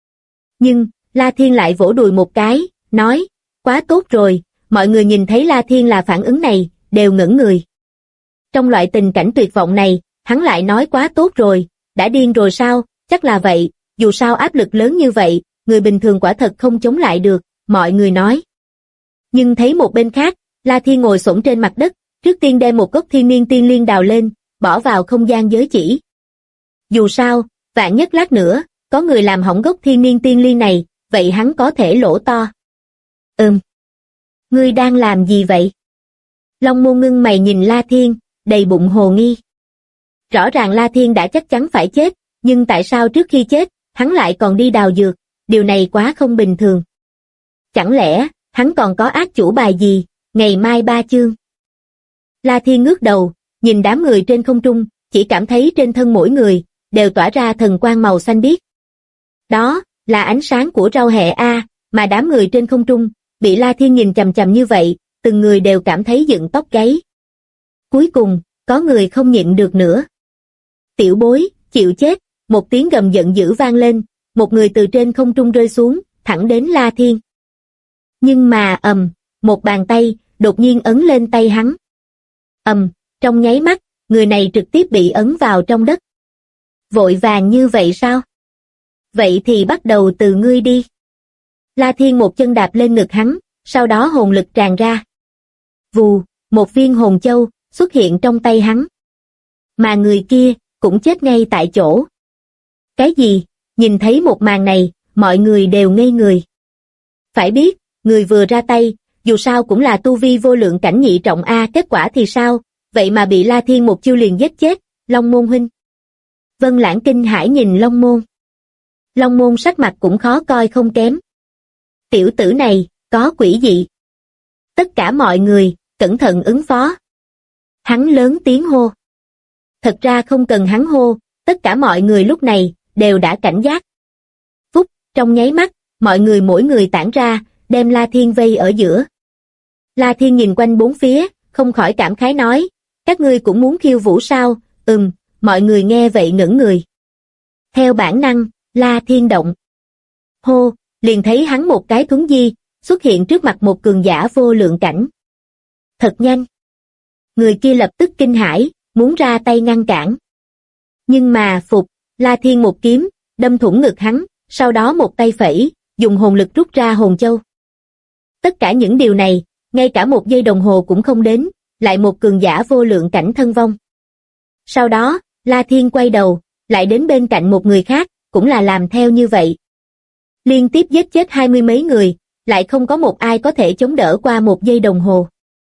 Nhưng, La Thiên lại vỗ đùi một cái, nói, quá tốt rồi, mọi người nhìn thấy La Thiên là phản ứng này, đều ngẩn người. Trong loại tình cảnh tuyệt vọng này, hắn lại nói quá tốt rồi, đã điên rồi sao, chắc là vậy, dù sao áp lực lớn như vậy, người bình thường quả thật không chống lại được, mọi người nói. Nhưng thấy một bên khác, La Thiên ngồi xổm trên mặt đất, trước tiên đem một gốc thiên niên tiên liên đào lên, bỏ vào không gian giới chỉ. Dù sao, vạn nhất lát nữa, có người làm hỏng gốc thiên niên tiên liên này, vậy hắn có thể lỗ to. Ngươi đang làm gì vậy? Long Môn ngưng mày nhìn La Thiên, đầy bụng hồ nghi. Rõ ràng La Thiên đã chắc chắn phải chết, nhưng tại sao trước khi chết, hắn lại còn đi đào dược, điều này quá không bình thường. Chẳng lẽ, hắn còn có ác chủ bài gì, ngày mai 3 chương. La Thiên ngước đầu, nhìn đám người trên không trung, chỉ cảm thấy trên thân mỗi người, đều tỏa ra thần quang màu xanh biếc. Đó, là ánh sáng của rau hẹ a, mà đám người trên không trung, bị La Thiên nhìn chằm chằm như vậy, từng người đều cảm thấy dựng tóc gáy. Cuối cùng, có người không nhịn được nữa. Tiểu bối, chịu chết, một tiếng gầm giận dữ vang lên, một người từ trên không trung rơi xuống, thẳng đến La Thiên. Nhưng mà một bàn tay, đột nhiên ấn lên tay hắn. Trong nháy mắt, người này trực tiếp bị ấn vào trong đất. Vội vàng như vậy sao? Vậy thì bắt đầu từ ngươi đi. La Thiên một chân đạp lên ngực hắn, sau đó hồn lực tràn ra. Vù, một viên hồn châu, xuất hiện trong tay hắn. Mà người kia, cũng chết ngay tại chỗ. Cái gì? Nhìn thấy một màn này, mọi người đều ngây người. Phải biết, người vừa ra tay, dù sao cũng là tu vi vô lượng cảnh nhị trọng A, kết quả thì sao? Vậy mà bị La Thiên một chiêu liền giết chết, Long Môn huynh. Vân Lãng kinh hãi nhìn Long Môn. Long Môn sắc mặt cũng khó coi không kém. Tiểu tử này, có quỷ dị. Tất cả mọi người, cẩn thận ứng phó. Hắn lớn tiếng hô. Thật ra không cần hắn hô, tất cả mọi người lúc này, đều đã cảnh giác. Phút, trong nháy mắt, mọi người mỗi người tản ra, đem La Thiên vây ở giữa. La Thiên nhìn quanh bốn phía, không khỏi cảm khái nói, các ngươi cũng muốn khiêu vũ sao? Mọi người nghe vậy ngẩn người. Theo bản năng, La Thiên động. Hô, liền thấy hắn một cái thuấn di, xuất hiện trước mặt một cường giả vô lượng cảnh. Thật nhanh. Người kia lập tức kinh hãi, muốn ra tay ngăn cản. Nhưng mà phục, La Thiên một kiếm, đâm thủng ngực hắn, sau đó một tay phẩy, dùng hồn lực rút ra hồn châu. Tất cả những điều này, ngay cả một giây đồng hồ cũng không đến, lại một cường giả vô lượng cảnh thân vong. Sau đó, La Thiên quay đầu, lại đến bên cạnh một người khác, cũng là làm theo như vậy. Liên tiếp giết chết 20 mấy người, lại không có một ai có thể chống đỡ qua một giây đồng hồ.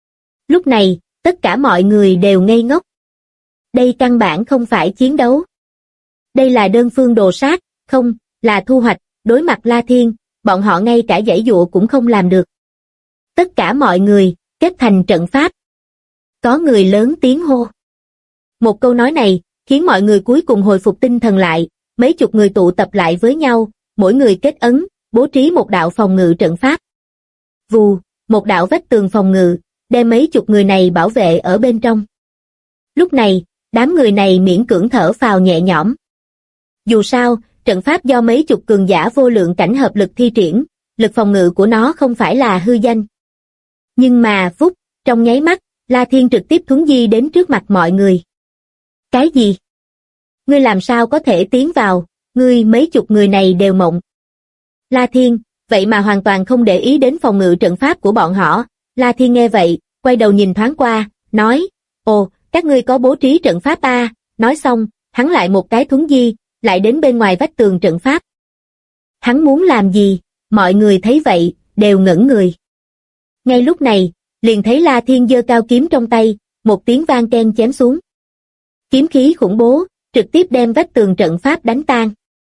Lúc này, tất cả mọi người đều ngây ngốc. Đây căn bản không phải chiến đấu. Đây là đơn phương đồ sát, không, là thu hoạch, đối mặt La Thiên, bọn họ ngay cả giãy dụa cũng không làm được. Tất cả mọi người, kết thành trận pháp. Có người lớn tiếng hô. Một câu nói này, khiến mọi người cuối cùng hồi phục tinh thần lại, mấy chục người tụ tập lại với nhau, mỗi người kết ấn, bố trí một đạo phòng ngự trận pháp. Vù, một đạo vách tường phòng ngự, đem mấy chục người này bảo vệ ở bên trong. Lúc này, đám người này miễn cưỡng thở phào nhẹ nhõm. Dù sao, trận pháp do mấy chục cường giả vô lượng cảnh hợp lực thi triển, lực phòng ngự của nó không phải là hư danh. Nhưng mà, phút, trong nháy mắt, La Thiên trực tiếp thuấn di đến trước mặt mọi người. Cái gì? Ngươi làm sao có thể tiến vào, ngươi mấy chục người này đều mộng. La Thiên, vậy mà hoàn toàn không để ý đến phòng ngự trận pháp của bọn họ. La Thiên nghe vậy, quay đầu nhìn thoáng qua, nói, ồ, các ngươi có bố trí trận pháp à? Nói xong, hắn lại một cái thuấn di, lại đến bên ngoài vách tường trận pháp. Hắn muốn làm gì? Mọi người thấy vậy, đều ngẩn người. Ngay lúc này, liền thấy La Thiên giơ cao kiếm trong tay, một tiếng vang keng chém xuống. Kiếm khí khủng bố, trực tiếp đem vách tường trận pháp đánh tan.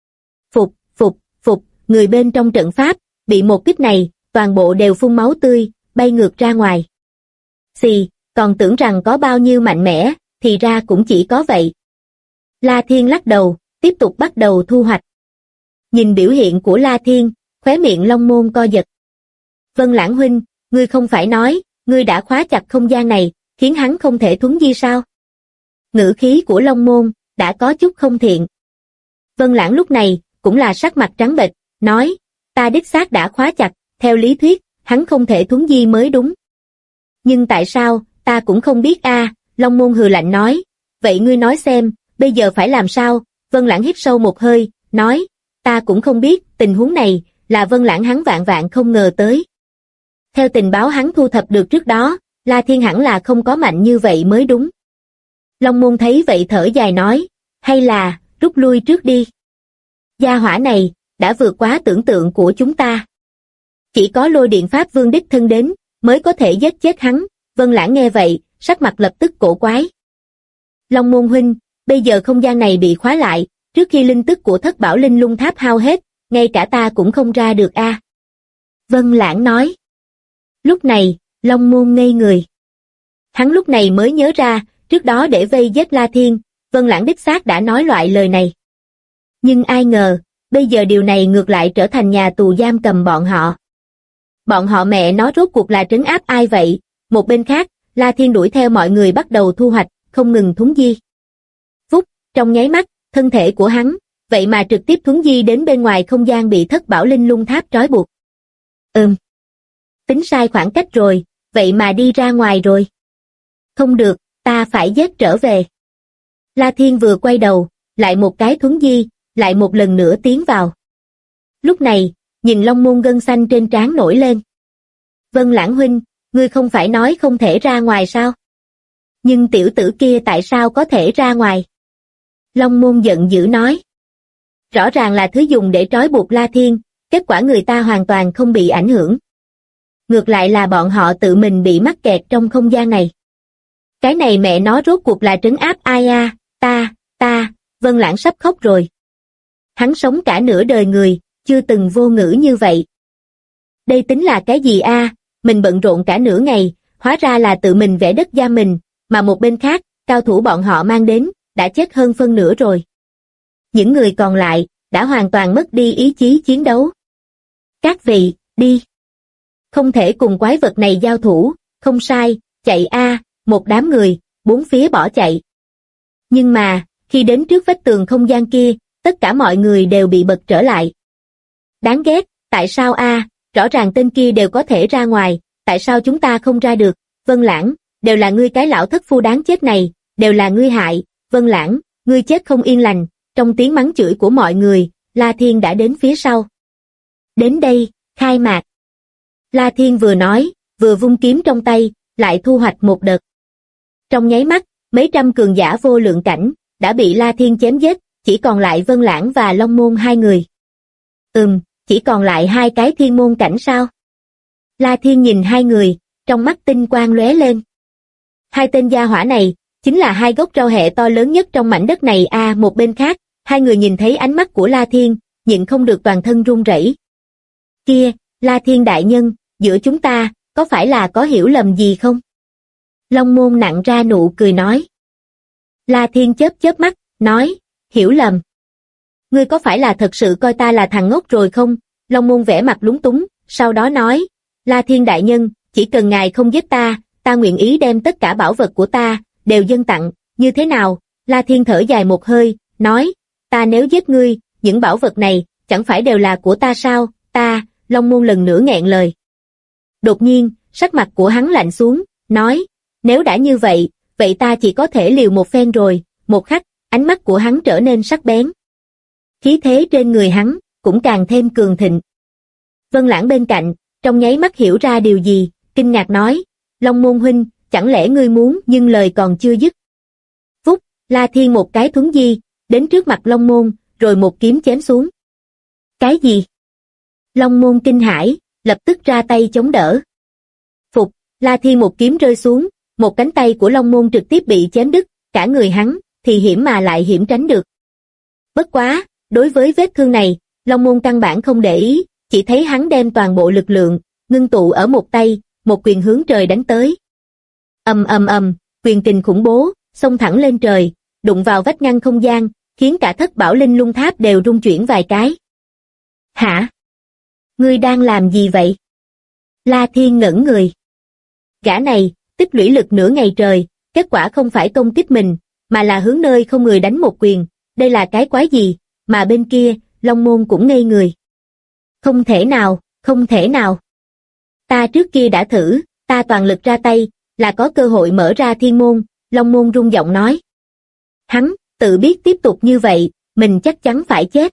Phục, người bên trong trận pháp, bị một kích này, toàn bộ đều phun máu tươi, bay ngược ra ngoài. Xì, còn tưởng rằng có bao nhiêu mạnh mẽ, thì ra cũng chỉ có vậy. La Thiên lắc đầu, tiếp tục bắt đầu thu hoạch. Nhìn biểu hiện của La Thiên, khóe miệng Long Môn co giật. Vân Lãng huynh, ngươi không phải nói, ngươi đã khóa chặt không gian này, khiến hắn không thể thuấn di sao? Ngữ khí của Long Môn, đã có chút không thiện. Vân Lãng lúc này, cũng là sắc mặt trắng bệch, nói, ta đích xác đã khóa chặt, theo lý thuyết, hắn không thể thuấn di mới đúng. Nhưng tại sao, ta cũng không biết a. Long Môn hừ lạnh nói, vậy ngươi nói xem, bây giờ phải làm sao? Vân Lãng hít sâu một hơi, nói, ta cũng không biết, tình huống này, là Vân Lãng hắn vạn vạn không ngờ tới. Theo tình báo hắn thu thập được trước đó, La Thiên hẳn là không có mạnh như vậy mới đúng. Long Môn thấy vậy thở dài nói, hay là, rút lui trước đi. Gia hỏa này, đã vượt quá tưởng tượng của chúng ta. Chỉ có Lôi Điện Pháp Vương đích thân đến, mới có thể giết chết hắn. Vân Lãng nghe vậy, sắc mặt lập tức cổ quái. Long Môn huynh, bây giờ không gian này bị khóa lại, trước khi linh tức của Thất Bảo Linh Lung Tháp hao hết, ngay cả ta cũng không ra được a. Vân Lãng nói. Lúc này, Long Môn ngây người. Hắn lúc này mới nhớ ra, trước đó để vây giết La Thiên, Vân Lãng đích xác đã nói loại lời này. Nhưng ai ngờ, bây giờ điều này ngược lại trở thành nhà tù giam cầm bọn họ. Bọn họ mẹ nó rốt cuộc là trấn áp ai vậy? Một bên khác, La Thiên đuổi theo mọi người bắt đầu thu hoạch, không ngừng thuấn di. Phút, trong nháy mắt, thân thể của hắn, vậy mà trực tiếp thuấn di đến bên ngoài không gian bị Thất Bảo Linh Lung Tháp trói buộc. Tính sai khoảng cách rồi, vậy mà đi ra ngoài rồi. Không được, ta phải giết trở về. La Thiên vừa quay đầu, lại một cái thuấn di, lại một lần nữa tiến vào. Lúc này, nhìn Long Môn gân xanh trên trán nổi lên. Vân Lãng huynh, ngươi không phải nói không thể ra ngoài sao? Nhưng tiểu tử kia tại sao có thể ra ngoài? Long Môn giận dữ nói. Rõ ràng là thứ dùng để trói buộc La Thiên, kết quả người ta hoàn toàn không bị ảnh hưởng. Ngược lại là bọn họ tự mình bị mắc kẹt trong không gian này. Cái này mẹ nó rốt cuộc là trấn áp ai a? Ta, Vân Lãng sắp khóc rồi. Hắn sống cả nửa đời người, chưa từng vô ngữ như vậy. Đây tính là cái gì a? Mình bận rộn cả nửa ngày, hóa ra là tự mình vẽ đất giam mình, mà một bên khác, cao thủ bọn họ mang đến, đã chết hơn phân nửa rồi. Những người còn lại, đã hoàn toàn mất đi ý chí chiến đấu. Các vị, đi. Không thể cùng quái vật này giao thủ, không sai, chạy a, một đám người, bốn phía bỏ chạy. Nhưng mà, khi đến trước vách tường không gian kia, tất cả mọi người đều bị bật trở lại. Đáng ghét, tại sao a? Rõ ràng tên kia đều có thể ra ngoài, tại sao chúng ta không ra được? Vân Lãng, đều là ngươi cái lão thất phu đáng chết này, đều là ngươi hại. Vân Lãng, ngươi chết không yên lành. Trong tiếng mắng chửi của mọi người, La Thiên đã đến phía sau. Đến đây, khai mạc. La Thiên vừa nói, vừa vung kiếm trong tay, lại thu hoạch một đợt. Trong nháy mắt, mấy trăm cường giả vô lượng cảnh, đã bị La Thiên chém giết, chỉ còn lại Vân Lãng và Long Môn hai người. Chỉ còn lại hai cái thiên môn cảnh sao? La Thiên nhìn hai người, trong mắt tinh quang lóe lên. Hai tên gia hỏa này, chính là hai gốc rau hẹ to lớn nhất trong mảnh đất này à. Một bên khác, hai người nhìn thấy ánh mắt của La Thiên, nhịn không được toàn thân run rẩy. Kia, La Thiên đại nhân, giữa chúng ta, có phải là có hiểu lầm gì không? Long Môn nặn ra nụ cười nói. La Thiên chớp chớp mắt, nói, hiểu lầm. Ngươi có phải là thật sự coi ta là thằng ngốc rồi không? Long Môn vẻ mặt lúng túng, sau đó nói, La Thiên đại nhân, chỉ cần ngài không giết ta, ta nguyện ý đem tất cả bảo vật của ta, đều dâng tặng, như thế nào? La Thiên thở dài một hơi, nói, ta nếu giết ngươi, những bảo vật này, chẳng phải đều là của ta sao? Ta, Long Môn lần nữa nghẹn lời. Đột nhiên, sắc mặt của hắn lạnh xuống, nói, nếu đã như vậy, vậy ta chỉ có thể liều một phen rồi. Một khắc, ánh mắt của hắn trở nên sắc bén. Khí thế trên người hắn, cũng càng thêm cường thịnh. Vân Lãng bên cạnh, trong nháy mắt hiểu ra điều gì, kinh ngạc nói, Long Môn huynh, chẳng lẽ ngươi muốn, nhưng lời còn chưa dứt. Phúc, La Thiên một cái thuấn di, đến trước mặt Long Môn, rồi một kiếm chém xuống. Cái gì? Long Môn kinh hãi, lập tức ra tay chống đỡ. Phục, La Thiên một kiếm rơi xuống, một cánh tay của Long Môn trực tiếp bị chém đứt, cả người hắn, thì hiểm mà lại hiểm tránh được. Bất quá, đối với vết thương này, Long Môn căn bản không để ý, chỉ thấy hắn đem toàn bộ lực lượng, ngưng tụ ở một tay, một quyền hướng trời đánh tới. Ầm ầm ầm, quyền kình khủng bố, xông thẳng lên trời, đụng vào vách ngăn không gian, khiến cả Thất Bảo Linh Lung Tháp đều rung chuyển vài cái. Hả? Ngươi đang làm gì vậy? La Thiên ngẩn người. Gã này, tích lũy lực nửa ngày trời, kết quả không phải công kích mình, mà là hướng nơi không người đánh một quyền, đây là cái quái gì? Mà bên kia, Long Môn cũng ngây người. Không thể nào, không thể nào. Ta trước kia đã thử, ta toàn lực ra tay, là có cơ hội mở ra thiên môn, Long Môn rung giọng nói. Hắn, tự biết tiếp tục như vậy, mình chắc chắn phải chết.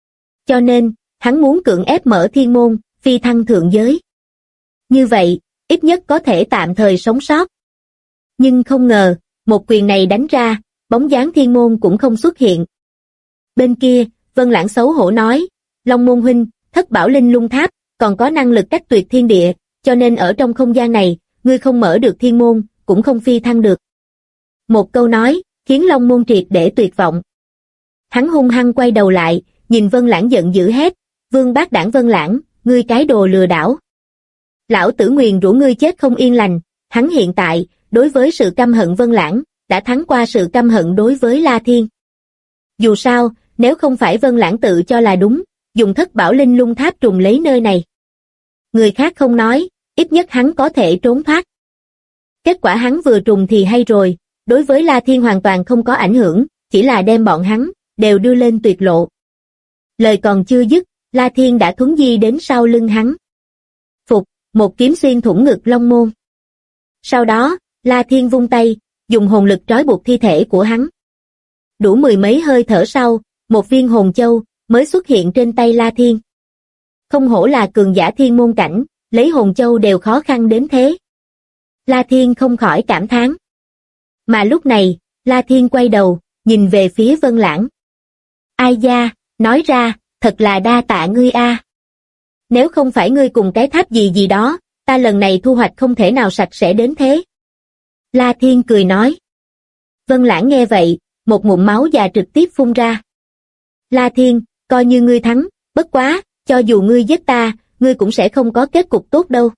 Cho nên, hắn muốn cưỡng ép mở thiên môn, phi thăng thượng giới. Như vậy, ít nhất có thể tạm thời sống sót. Nhưng không ngờ, một quyền này đánh ra, bóng dáng thiên môn cũng không xuất hiện. Bên kia, Vân Lãng xấu hổ nói, Long Môn huynh, Thất Bảo Linh Lung Tháp, còn có năng lực cách tuyệt thiên địa, cho nên ở trong không gian này, ngươi không mở được thiên môn, cũng không phi thăng được. Một câu nói, khiến Long Môn triệt để tuyệt vọng. Hắn hung hăng quay đầu lại, nhìn Vân Lãng giận dữ hét, Vương Bát Đảng Vân Lãng, ngươi cái đồ lừa đảo. Lão tử nguyền rủa ngươi chết không yên lành, hắn hiện tại, đối với sự căm hận Vân Lãng, đã thắng qua sự căm hận đối với La Thiên. Dù sao, nếu không phải Vân Lãng tự cho là đúng, dùng Thất Bảo Linh Lung Tháp trùng lấy nơi này. Người khác không nói, ít nhất hắn có thể trốn thoát. Kết quả hắn vừa trùng thì hay rồi, đối với La Thiên hoàn toàn không có ảnh hưởng, chỉ là đem bọn hắn, đều đưa lên tuyệt lộ. Lời còn chưa dứt, La Thiên đã thuấn di đến sau lưng hắn. Phục, một kiếm xuyên thủng ngực Long Môn. Sau đó, La Thiên vung tay, dùng hồn lực trói buộc thi thể của hắn. Đủ mười mấy hơi thở sau, một viên hồn châu mới xuất hiện trên tay La Thiên. Không hổ là cường giả thiên môn cảnh, lấy hồn châu đều khó khăn đến thế. La Thiên không khỏi cảm thán. Mà lúc này, La Thiên quay đầu, nhìn về phía Vân Lãng. Ai da, nói ra, thật là đa tạ ngươi a. Nếu không phải ngươi cùng cái tháp gì gì đó, ta lần này thu hoạch không thể nào sạch sẽ đến thế. La Thiên cười nói. Vân Lãng nghe vậy, một ngụm máu già trực tiếp phun ra. La Thiên, coi như ngươi thắng, bất quá, cho dù ngươi giết ta, ngươi cũng sẽ không có kết cục tốt đâu.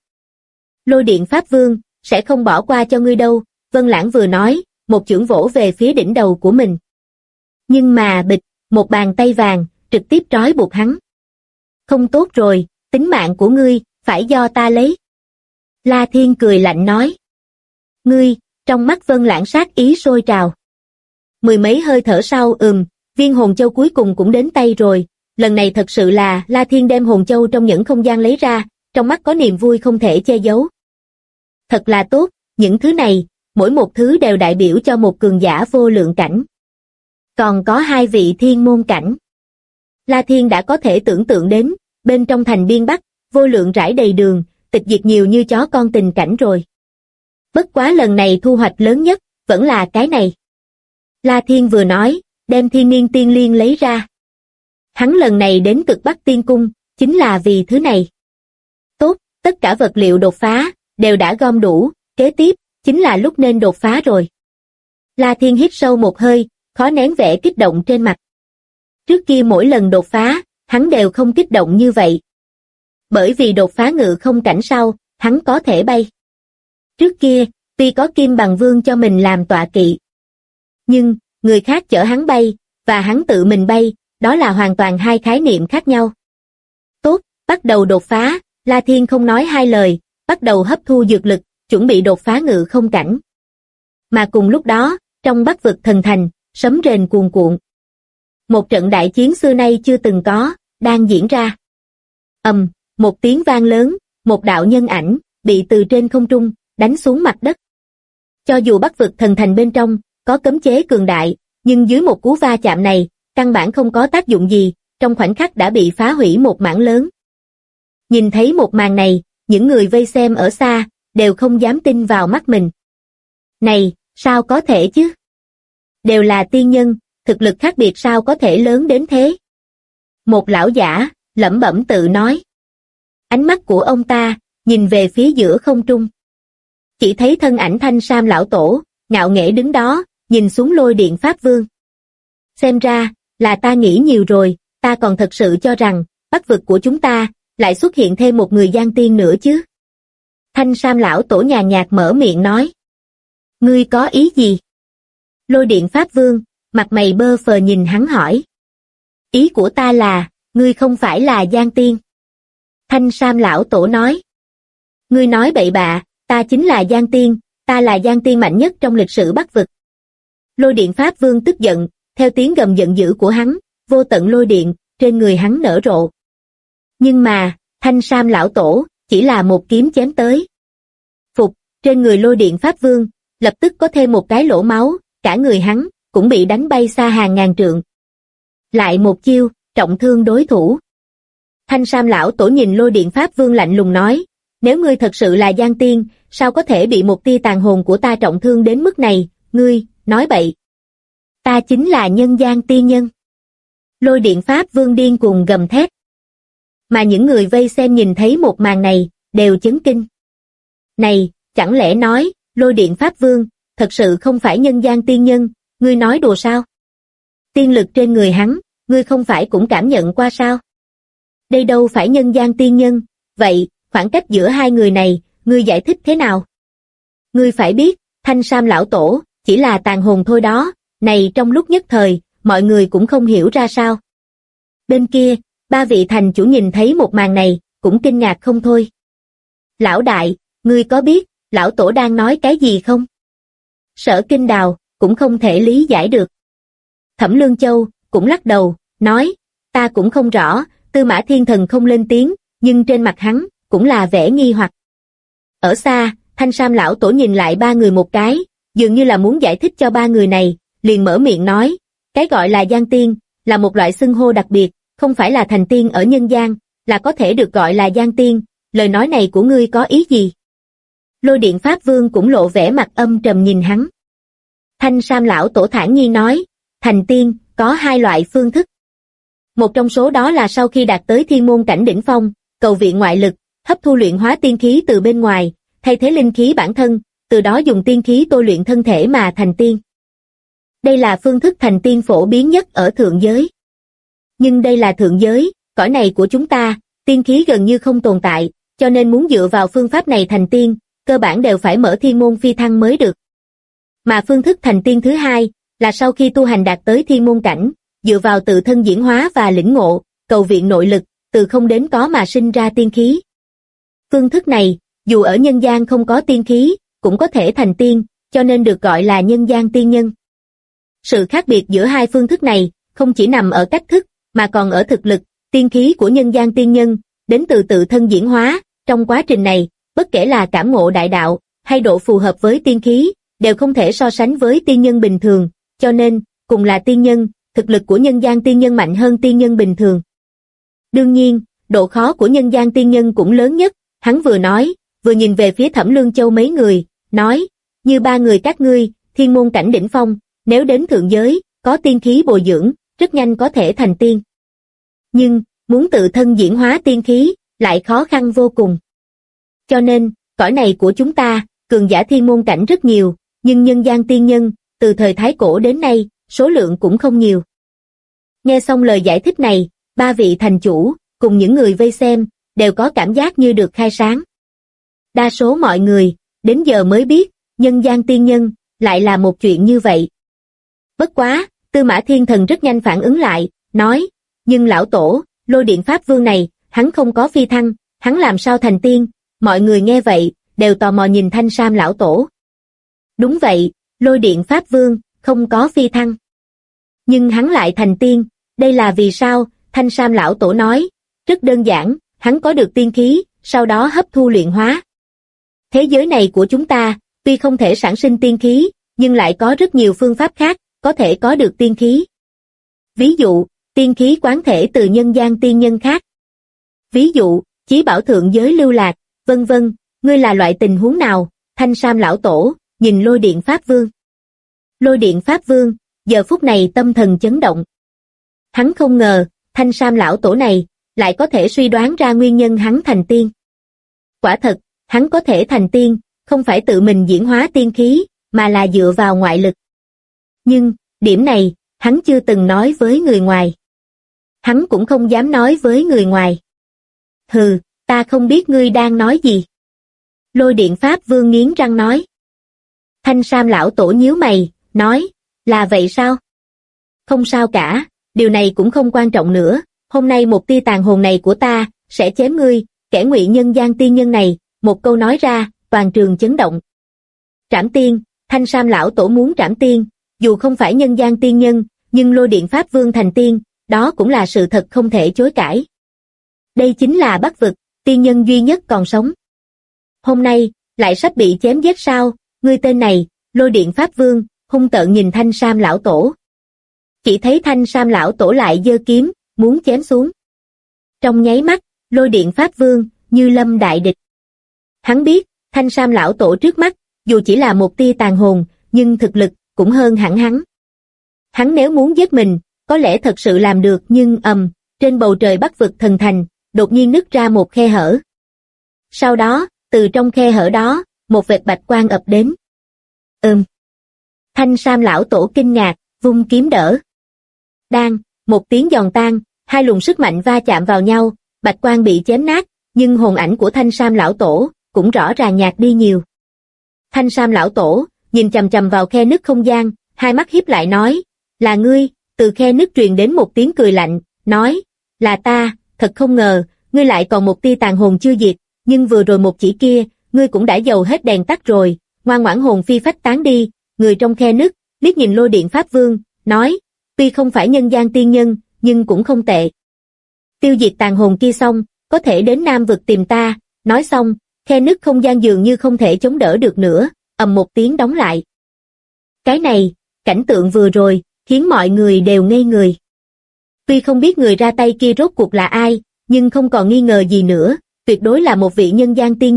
Lôi Điện Pháp Vương, sẽ không bỏ qua cho ngươi đâu, Vân Lãng vừa nói, một chưởng vỗ về phía đỉnh đầu của mình. Nhưng mà bịch, một bàn tay vàng, trực tiếp trói buộc hắn. Không tốt rồi, tính mạng của ngươi, phải do ta lấy. La Thiên cười lạnh nói. Ngươi, trong mắt Vân Lãng sát ý sôi trào. Mười mấy hơi thở sau viên hồn châu cuối cùng cũng đến tay rồi. Lần này thật sự là La Thiên đem hồn châu trong những không gian lấy ra, trong mắt có niềm vui không thể che giấu. Thật là tốt, những thứ này, mỗi một thứ đều đại biểu cho một cường giả vô lượng cảnh. Còn có hai vị thiên môn cảnh. La Thiên đã có thể tưởng tượng đến, bên trong thành biên Bắc, vô lượng rải đầy đường, tịch diệt nhiều như chó con tình cảnh rồi. Bất quá lần này thu hoạch lớn nhất, vẫn là cái này. La Thiên vừa nói, đem thiên niên tiên liên lấy ra. Hắn lần này đến Cực Bắc Tiên Cung, chính là vì thứ này. Tốt, tất cả vật liệu đột phá, đều đã gom đủ, kế tiếp, chính là lúc nên đột phá rồi. La Thiên hít sâu một hơi, khó nén vẻ kích động trên mặt. Trước kia mỗi lần đột phá, hắn đều không kích động như vậy. Bởi vì đột phá ngự không cảnh sau, hắn có thể bay. Trước kia, tuy có Kim Bằng Vương cho mình làm tọa kỵ. Nhưng, người khác chở hắn bay, và hắn tự mình bay, đó là hoàn toàn hai khái niệm khác nhau. Tốt, bắt đầu đột phá, La Thiên không nói hai lời, bắt đầu hấp thu dược lực, chuẩn bị đột phá ngự không cảnh. Mà cùng lúc đó, trong Bắc vực thần thành, sấm rền cuồn cuộn. Một trận đại chiến xưa nay chưa từng có, đang diễn ra. Một tiếng vang lớn, một đạo nhân ảnh, bị từ trên không trung, đánh xuống mặt đất. Cho dù Bắc vực thần thành bên trong, có cấm chế cường đại, nhưng dưới một cú va chạm này, căn bản không có tác dụng gì, trong khoảnh khắc đã bị phá hủy một mảng lớn. Nhìn thấy một màn này, những người vây xem ở xa, đều không dám tin vào mắt mình. Này, sao có thể chứ? Đều là tiên nhân, thực lực khác biệt sao có thể lớn đến thế? Một lão giả, lẩm bẩm tự nói. Ánh mắt của ông ta, nhìn về phía giữa không trung. Chỉ thấy thân ảnh Thanh Sam lão tổ, ngạo nghễ đứng đó, nhìn xuống Lôi Điện Pháp Vương. Xem ra, là ta nghĩ nhiều rồi, ta còn thật sự cho rằng, Bắc vực của chúng ta, lại xuất hiện thêm một người gian tiên nữa chứ. Thanh Sam lão tổ nhàn nhạt mở miệng nói. Ngươi có ý gì? Lôi Điện Pháp Vương, mặt mày bơ phờ nhìn hắn hỏi. Ý của ta là, ngươi không phải là gian tiên. Thanh Sam lão tổ nói. Ngươi nói bậy bạ, ta chính là gian tiên, ta là gian tiên mạnh nhất trong lịch sử Bắc vực. Lôi Điện Pháp Vương tức giận, theo tiếng gầm giận dữ của hắn, vô tận lôi điện, trên người hắn nở rộ. Nhưng mà, Thanh Sam lão tổ, chỉ là một kiếm chém tới. Phục, trên người Lôi Điện Pháp Vương, lập tức có thêm một cái lỗ máu, cả người hắn, cũng bị đánh bay xa hàng ngàn trượng. Lại một chiêu, trọng thương đối thủ. Thanh Sam lão tổ nhìn Lôi Điện Pháp Vương lạnh lùng nói, nếu ngươi thật sự là gian tiên, sao có thể bị một tia tàn hồn của ta trọng thương đến mức này, ngươi, nói bậy. Ta chính là nhân gian tiên nhân. Lôi Điện Pháp Vương điên cuồng gầm thét. Mà những người vây xem nhìn thấy một màn này, đều chấn kinh. Này, chẳng lẽ nói, Lôi Điện Pháp Vương, thật sự không phải nhân gian tiên nhân, ngươi nói đùa sao? Tiên lực trên người hắn, ngươi không phải cũng cảm nhận qua sao? Đây đâu phải nhân gian tiên nhân, vậy, khoảng cách giữa hai người này, ngươi giải thích thế nào? Ngươi phải biết, Thanh Sam lão tổ, chỉ là tàn hồn thôi đó, này trong lúc nhất thời, mọi người cũng không hiểu ra sao. Bên kia, ba vị thành chủ nhìn thấy một màn này, cũng kinh ngạc không thôi. Lão đại, ngươi có biết, lão tổ đang nói cái gì không? Sở Kinh Đào, cũng không thể lý giải được. Thẩm Lương Châu, cũng lắc đầu, nói, ta cũng không rõ, Tư Mã Thiên Thần không lên tiếng, nhưng trên mặt hắn, cũng là vẻ nghi hoặc. Ở xa, Thanh Sam lão tổ nhìn lại ba người một cái, dường như là muốn giải thích cho ba người này, liền mở miệng nói, cái gọi là gian tiên, là một loại xưng hô đặc biệt, không phải là thành tiên ở nhân gian, là có thể được gọi là gian tiên, lời nói này của ngươi có ý gì? Lôi Điện Pháp Vương cũng lộ vẻ mặt âm trầm nhìn hắn. Thanh Sam lão tổ thản nhiên nói, thành tiên, có hai loại phương thức. Một trong số đó là sau khi đạt tới thiên môn cảnh đỉnh phong, cầu viện ngoại lực, hấp thu luyện hóa tiên khí từ bên ngoài, thay thế linh khí bản thân, từ đó dùng tiên khí tôi luyện thân thể mà thành tiên. Đây là phương thức thành tiên phổ biến nhất ở thượng giới. Nhưng đây là thượng giới, cõi này của chúng ta, tiên khí gần như không tồn tại, cho nên muốn dựa vào phương pháp này thành tiên, cơ bản đều phải mở thiên môn phi thăng mới được. Mà phương thức thành tiên thứ hai, là sau khi tu hành đạt tới thiên môn cảnh, dựa vào tự thân diễn hóa và lĩnh ngộ, cầu viện nội lực, từ không đến có mà sinh ra tiên khí. Phương thức này, dù ở nhân gian không có tiên khí, cũng có thể thành tiên, cho nên được gọi là nhân gian tiên nhân. Sự khác biệt giữa hai phương thức này, không chỉ nằm ở cách thức, mà còn ở thực lực, tiên khí của nhân gian tiên nhân, đến từ tự thân diễn hóa, trong quá trình này, bất kể là cảm ngộ đại đạo, hay độ phù hợp với tiên khí, đều không thể so sánh với tiên nhân bình thường, cho nên, cùng là tiên nhân, thực lực của nhân gian tiên nhân mạnh hơn tiên nhân bình thường. Đương nhiên, độ khó của nhân gian tiên nhân cũng lớn nhất, hắn vừa nói, vừa nhìn về phía Thẩm Lương Châu mấy người, nói, như ba người các ngươi, thiên môn cảnh đỉnh phong, nếu đến thượng giới, có tiên khí bồi dưỡng, rất nhanh có thể thành tiên. Nhưng, muốn tự thân diễn hóa tiên khí, lại khó khăn vô cùng. Cho nên, cõi này của chúng ta, cường giả thiên môn cảnh rất nhiều, nhưng nhân gian tiên nhân, từ thời Thái Cổ đến nay, số lượng cũng không nhiều. Nghe xong lời giải thích này, ba vị thành chủ, cùng những người vây xem, đều có cảm giác như được khai sáng. Đa số mọi người, đến giờ mới biết, nhân gian tiên nhân, lại là một chuyện như vậy. Bất quá, Tư Mã Thiên Thần rất nhanh phản ứng lại, nói, nhưng lão tổ, Lôi Điện Pháp Vương này, hắn không có phi thăng, hắn làm sao thành tiên? Mọi người nghe vậy, đều tò mò nhìn Thanh Sam lão tổ. Đúng vậy, Lôi Điện Pháp Vương, không có phi thăng. Nhưng hắn lại thành tiên, đây là vì sao? Thanh Sam lão tổ nói, rất đơn giản, hắn có được tiên khí, sau đó hấp thu luyện hóa. Thế giới này của chúng ta, tuy không thể sản sinh tiên khí, nhưng lại có rất nhiều phương pháp khác, có thể có được tiên khí. Ví dụ, tiên khí quán thể từ nhân gian tiên nhân khác. Ví dụ, chí bảo thượng giới lưu lạc, vân vân, ngươi là loại tình huống nào? Thanh Sam lão tổ, nhìn Lôi Điện Pháp Vương. Lôi Điện Pháp Vương, giờ phút này tâm thần chấn động. Hắn không ngờ, Thanh Sam lão tổ này, lại có thể suy đoán ra nguyên nhân hắn thành tiên. Quả thật, hắn có thể thành tiên, không phải tự mình diễn hóa tiên khí, mà là dựa vào ngoại lực. Nhưng, điểm này, hắn chưa từng nói với người ngoài. Hắn cũng không dám nói với người ngoài. Hừ, ta không biết ngươi đang nói gì. Lôi Điện Pháp Vương nghiến răng nói. Thanh Sam lão tổ nhíu mày, nói, là vậy sao? Không sao cả, điều này cũng không quan trọng nữa, hôm nay một tia tàn hồn này của ta, sẽ chém ngươi, kẻ ngụy nhân gian tiên nhân này, một câu nói ra, toàn trường chấn động. Trảm tiên, Thanh Sam lão tổ muốn trảm tiên, dù không phải nhân gian tiên nhân, nhưng Lôi Điện Pháp Vương thành tiên, đó cũng là sự thật không thể chối cãi. Đây chính là Bắc vực, tiên nhân duy nhất còn sống. Hôm nay, lại sắp bị chém giết sao? Ngươi tên này, Lôi Điện Pháp Vương, hung tợn nhìn Thanh Sam lão tổ. Chỉ thấy Thanh Sam lão tổ lại giơ kiếm, muốn chém xuống. Trong nháy mắt, Lôi Điện Pháp Vương, như lâm đại địch. Hắn biết, Thanh Sam lão tổ trước mắt, dù chỉ là một tia tàn hồn, nhưng thực lực, cũng hơn hẳn hắn. Hắn nếu muốn giết mình, có lẽ thật sự làm được, nhưng trên bầu trời Bắc vực thần thành, đột nhiên nứt ra một khe hở. Sau đó, từ trong khe hở đó, một vệt bạch quang ập đến. Thanh Sam lão tổ kinh ngạc, vung kiếm đỡ. Đang, một tiếng giòn tan, hai luồng sức mạnh va chạm vào nhau, bạch quang bị chém nát, nhưng hồn ảnh của Thanh Sam lão tổ cũng rõ ràng nhạt đi nhiều. Thanh Sam lão tổ nhìn chằm chằm vào khe nứt không gian, hai mắt híp lại nói, là ngươi? Từ khe nứt truyền đến một tiếng cười lạnh, nói, là ta, thật không ngờ, ngươi lại còn một tia tàn hồn chưa diệt, nhưng vừa rồi một chỉ kia, ngươi cũng đã dầu hết đèn tắt rồi, ngoan ngoãn hồn phi phách tán đi. Người trong khe nứt liếc nhìn Lôi Điện Pháp Vương, nói, tuy không phải nhân gian tiên nhân, nhưng cũng không tệ. Tiêu diệt tàn hồn kia xong, có thể đến Nam vực tìm ta. Nói xong, khe nứt không gian dường như không thể chống đỡ được nữa, ầm một tiếng đóng lại. Cái này, cảnh tượng vừa rồi, khiến mọi người đều ngây người. Tuy không biết người ra tay kia rốt cuộc là ai, nhưng không còn nghi ngờ gì nữa, tuyệt đối là một vị nhân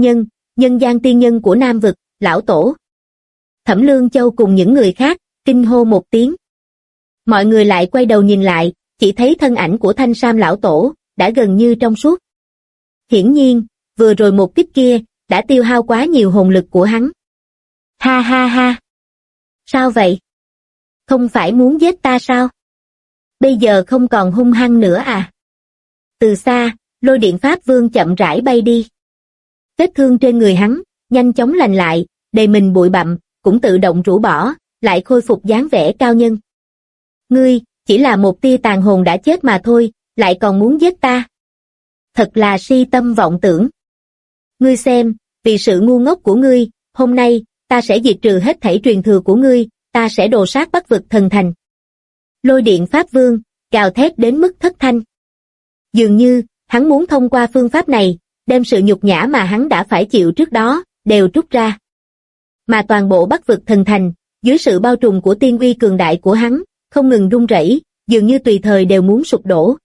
gian tiên nhân của Nam vực, lão tổ. Thẩm Lương Châu cùng những người khác, kinh hô một tiếng. Mọi người lại quay đầu nhìn lại, chỉ thấy thân ảnh của Thanh Sam lão tổ, đã gần như trong suốt. Hiển nhiên, vừa rồi một kích kia, đã tiêu hao quá nhiều hồn lực của hắn. Ha ha ha! Sao vậy? Không phải muốn giết ta sao? Bây giờ không còn hung hăng nữa à? Từ xa, Lôi Điện Pháp Vương chậm rãi bay đi. Vết thương trên người hắn, nhanh chóng lành lại, đầy mình bụi bặm, cũng tự động rũ bỏ, lại khôi phục dáng vẻ cao nhân. Ngươi, chỉ là một tia tàn hồn đã chết mà thôi, lại còn muốn giết ta. Thật là si tâm vọng tưởng. Ngươi xem, vì sự ngu ngốc của ngươi, hôm nay, ta sẽ diệt trừ hết thảy truyền thừa của ngươi, ta sẽ đồ sát Bắc vực thần thành. Lôi Điện Pháp Vương, gào thét đến mức thất thanh. Dường như, hắn muốn thông qua phương pháp này, đem sự nhục nhã mà hắn đã phải chịu trước đó, đều trút ra. Mà toàn bộ Bắc vực thần thành, dưới sự bao trùm của tiên uy cường đại của hắn, không ngừng rung rẩy, dường như tùy thời đều muốn sụp đổ.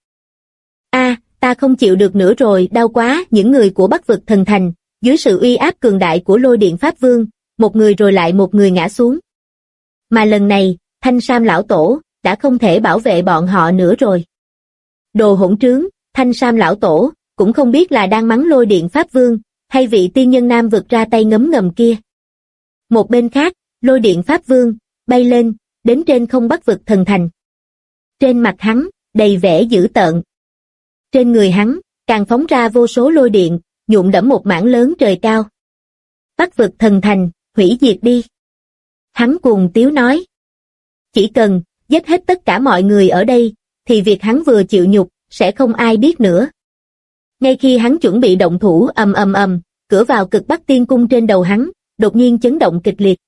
Ta không chịu được nữa rồi, đau quá. Những người của Bắc vực thần thành, dưới sự uy áp cường đại của Lôi Điện Pháp Vương, một người rồi lại một người ngã xuống. Mà lần này, Thanh Sam lão tổ, đã không thể bảo vệ bọn họ nữa rồi. Đồ hỗn trướng, Thanh Sam lão tổ, cũng không biết là đang mắng Lôi Điện Pháp Vương, hay vị tiên nhân Nam vực ra tay ngấm ngầm kia. Một bên khác, lôi điện Pháp Vương, bay lên, đến trên không Bắc vực thần thành. Trên mặt hắn, đầy vẻ dữ tợn. Trên người hắn, càng phóng ra vô số lôi điện, nhuộm đẫm một mảng lớn trời cao. Bắc vực thần thành, hủy diệt đi. Hắn cuồng tiếu nói. Chỉ cần, giết hết tất cả mọi người ở đây, thì việc hắn vừa chịu nhục, sẽ không ai biết nữa. Ngay khi hắn chuẩn bị động thủ ầm, cửa vào cực Bắc Tiên Cung trên đầu hắn, đột nhiên chấn động kịch liệt.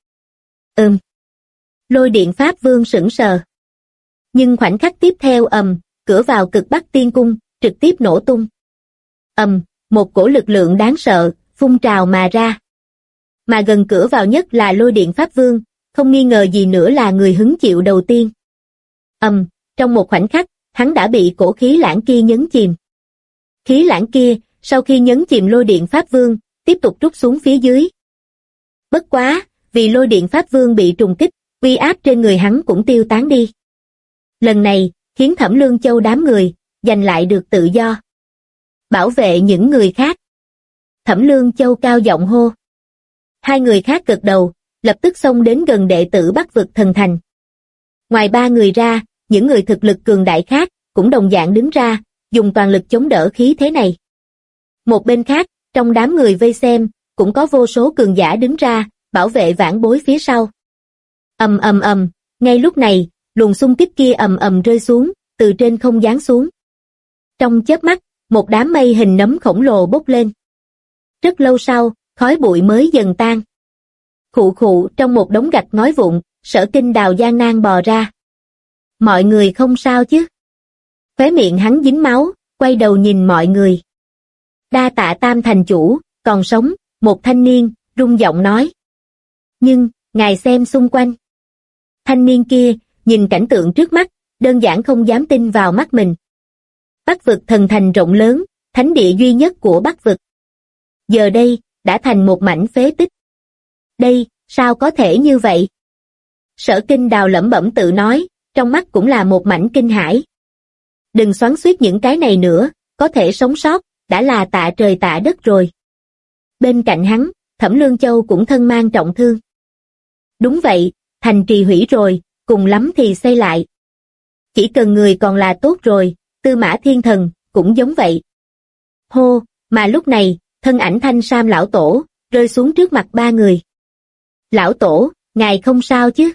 Lôi điện Pháp Vương sững sờ. Nhưng khoảnh khắc tiếp theo cửa vào cực Bắc Tiên Cung, trực tiếp nổ tung. Một cổ lực lượng đáng sợ, phun trào mà ra. Mà gần cửa vào nhất là lôi điện Pháp Vương, không nghi ngờ gì nữa là người hứng chịu đầu tiên. Trong một khoảnh khắc, hắn đã bị cổ khí lãng kia nhấn chìm. Khí lãng kia, sau khi nhấn chìm lôi điện Pháp Vương, tiếp tục trút xuống phía dưới. Bất quá, vì lôi điện Pháp Vương bị trùng kích, uy áp trên người hắn cũng tiêu tán đi. Lần này, khiến Thẩm Lương Châu đám người, giành lại được tự do. Bảo vệ những người khác. Thẩm Lương Châu cao giọng hô. Hai người khác gật đầu, lập tức xông đến gần đệ tử Bắc vực thần thành. Ngoài ba người ra, những người thực lực cường đại khác, cũng đồng dạng đứng ra, dùng toàn lực chống đỡ khí thế này. Một bên khác, trong đám người vây xem, cũng có vô số cường giả đứng ra, bảo vệ vãn bối phía sau. Ngay lúc này, luồng xung kích kia rơi xuống, từ trên không giáng xuống. Trong chớp mắt, một đám mây hình nấm khổng lồ bốc lên. Rất lâu sau, khói bụi mới dần tan. Khụ trong một đống gạch ngói vụn, Sở Kinh Đào gian nan bò ra. Mọi người không sao chứ? Khóe miệng hắn dính máu, quay đầu nhìn mọi người. Đa tạ Tam thành chủ, còn sống, một thanh niên, rung giọng nói. Nhưng, ngài xem xung quanh. Thanh niên kia, nhìn cảnh tượng trước mắt, đơn giản không dám tin vào mắt mình. Bắc vực thần thành rộng lớn, thánh địa duy nhất của Bắc vực. Giờ đây, đã thành một mảnh phế tích. Đây, sao có thể như vậy? Sở Kinh Đào lẩm bẩm tự nói, trong mắt cũng là một mảnh kinh hãi. Đừng xoắn xuýt những cái này nữa, có thể sống sót, đã là tạ trời tạ đất rồi. Bên cạnh hắn, Thẩm Lương Châu cũng thân mang trọng thương. Đúng vậy, thành trì hủy rồi, cùng lắm thì xây lại. Chỉ cần người còn là tốt rồi, Tư Mã Thiên Thần, cũng giống vậy. Hô, mà lúc này, thân ảnh Thanh Sam lão tổ, rơi xuống trước mặt ba người. Lão tổ, ngài không sao chứ?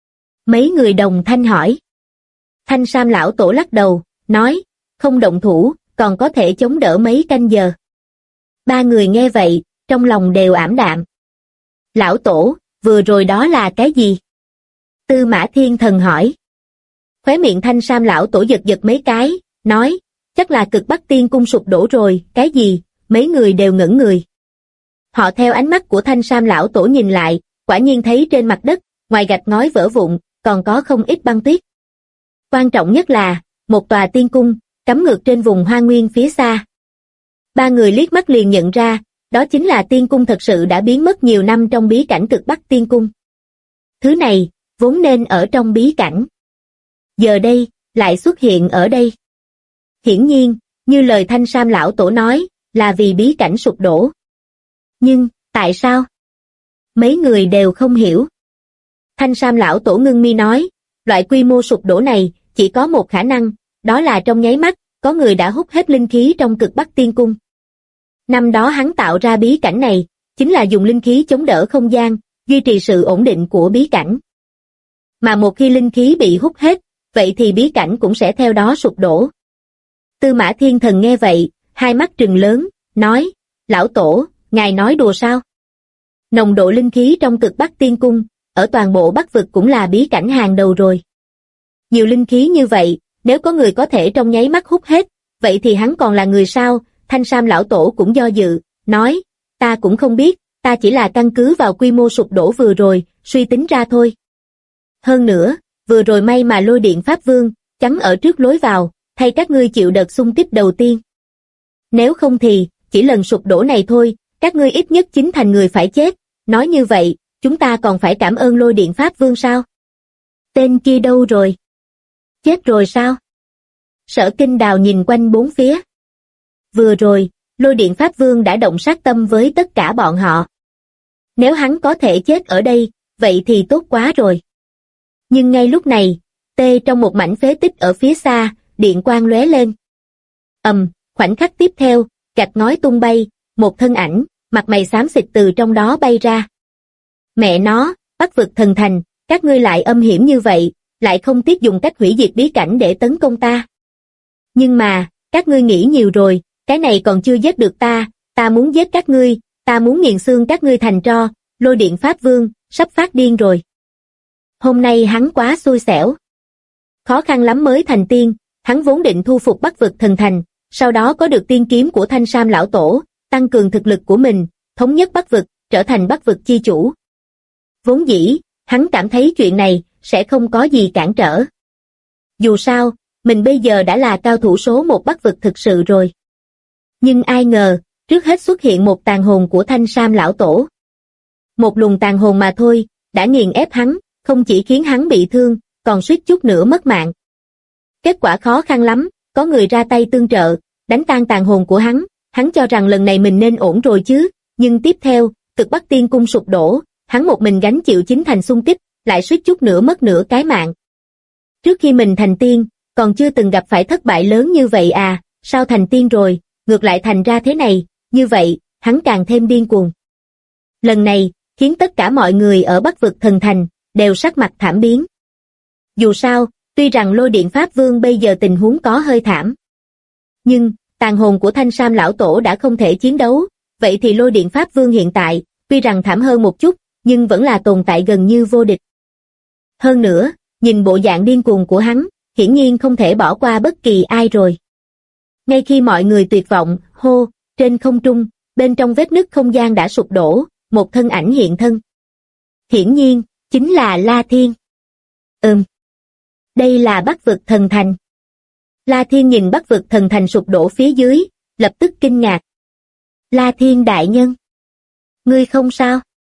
Mấy người đồng thanh hỏi. Thanh Sam lão tổ lắc đầu, nói, không động thủ, còn có thể chống đỡ mấy canh giờ. Ba người nghe vậy, trong lòng đều ảm đạm. Lão tổ, vừa rồi đó là cái gì? Tư Mã Thiên Thần hỏi. Khóe miệng Thanh Sam lão tổ giật giật mấy cái, nói, chắc là cực Bắc Tiên Cung sụp đổ rồi, cái gì? Mấy người đều ngẩn người. Họ theo ánh mắt của Thanh Sam lão tổ nhìn lại, quả nhiên thấy trên mặt đất, ngoài gạch ngói vỡ vụn, còn có không ít băng tuyết. Quan trọng nhất là, một tòa tiên cung, cắm ngược trên vùng hoang nguyên phía xa. Ba người liếc mắt liền nhận ra, đó chính là tiên cung thật sự đã biến mất nhiều năm trong bí cảnh cực Bắc Tiên Cung. Thứ này, vốn nên ở trong bí cảnh. Giờ đây, lại xuất hiện ở đây. Hiển nhiên, như lời Thanh Sam lão tổ nói, là vì bí cảnh sụp đổ. Nhưng, tại sao? Mấy người đều không hiểu. Thanh Sam lão tổ ngưng mi nói, loại quy mô sụp đổ này, chỉ có một khả năng, đó là trong nháy mắt, có người đã hút hết linh khí trong cực Bắc Tiên Cung. Năm đó hắn tạo ra bí cảnh này, chính là dùng linh khí chống đỡ không gian, duy trì sự ổn định của bí cảnh. Mà một khi linh khí bị hút hết, vậy thì bí cảnh cũng sẽ theo đó sụp đổ. Tư Mã Thiên Thần nghe vậy, hai mắt trừng lớn, nói, lão tổ, ngài nói đùa sao? Nồng độ linh khí trong cực Bắc Tiên Cung, ở toàn bộ Bắc vực cũng là bí cảnh hàng đầu rồi. Nhiều linh khí như vậy, nếu có người có thể trong nháy mắt hút hết, vậy thì hắn còn là người sao? Thanh Sam lão tổ cũng do dự, nói, ta cũng không biết, ta chỉ là căn cứ vào quy mô sụp đổ vừa rồi, suy tính ra thôi. Hơn nữa, vừa rồi may mà lôi điện Pháp Vương, chắn ở trước lối vào, thay các ngươi chịu đợt xung kích đầu tiên. Nếu không thì, chỉ lần sụp đổ này thôi, các ngươi ít nhất chính thành người phải chết, nói như vậy, chúng ta còn phải cảm ơn lôi điện Pháp Vương sao? Tên kia đâu rồi? Chết rồi sao? Sở Kinh Đào nhìn quanh bốn phía. Vừa rồi, lôi điện Pháp Vương đã động sát tâm với tất cả bọn họ. Nếu hắn có thể chết ở đây, vậy thì tốt quá rồi. Nhưng ngay lúc này, trong một mảnh phế tích ở phía xa, điện quang lóe lên. Khoảnh khắc tiếp theo, gạch ngói tung bay, một thân ảnh, mặt mày xám xịt từ trong đó bay ra. Mẹ nó, Bắc vực thần thành, các ngươi lại âm hiểm như vậy, lại không tiếc dùng cách hủy diệt bí cảnh để tấn công ta. Nhưng mà, các ngươi nghĩ nhiều rồi, cái này còn chưa giết được ta muốn giết các ngươi, ta muốn nghiền xương các ngươi thành tro, Lôi Điện Pháp Vương, sắp phát điên rồi. Hôm nay hắn quá xui xẻo. Khó khăn lắm mới thành tiên, hắn vốn định thu phục Bắc vực thần thành, sau đó có được tiên kiếm của Thanh Sam lão tổ, tăng cường thực lực của mình, thống nhất Bắc vực, trở thành Bắc vực chi chủ. Vốn dĩ, hắn cảm thấy chuyện này sẽ không có gì cản trở. Dù sao, mình bây giờ đã là cao thủ số một Bắc vực thực sự rồi. Nhưng ai ngờ, trước hết xuất hiện một tàn hồn của Thanh Sam lão tổ. Một luồng tàn hồn mà thôi, đã nghiền ép hắn, không chỉ khiến hắn bị thương, còn suýt chút nữa mất mạng. Kết quả khó khăn lắm, có người ra tay tương trợ, đánh tan tàn hồn của hắn cho rằng lần này mình nên ổn rồi chứ, nhưng tiếp theo, Cực Bắc Tiên Cung sụp đổ, hắn một mình gánh chịu chính thành xung kích, lại suýt chút nữa mất nửa cái mạng. Trước khi mình thành tiên, còn chưa từng gặp phải thất bại lớn như vậy à, sao thành tiên rồi, ngược lại thành ra thế này, như vậy, hắn càng thêm điên cuồng. Lần này, khiến tất cả mọi người ở Bắc vực thần thành, đều sắc mặt thảm biến. Dù sao, tuy rằng Lôi Điện Pháp Vương bây giờ tình huống có hơi thảm. Nhưng, tàn hồn của Thanh Sam lão tổ đã không thể chiến đấu, vậy thì Lôi Điện Pháp Vương hiện tại, tuy rằng thảm hơn một chút, nhưng vẫn là tồn tại gần như vô địch. Hơn nữa, nhìn bộ dạng điên cuồng của hắn, hiển nhiên không thể bỏ qua bất kỳ ai rồi. Ngay khi mọi người tuyệt vọng, trên không trung, bên trong vết nứt không gian đã sụp đổ, một thân ảnh hiện thân. Hiển nhiên, chính là La Thiên. Đây là Bắc vực thần thành. La Thiên nhìn Bắc vực thần thành sụp đổ phía dưới, lập tức kinh ngạc. La Thiên đại nhân. Ngươi không sao?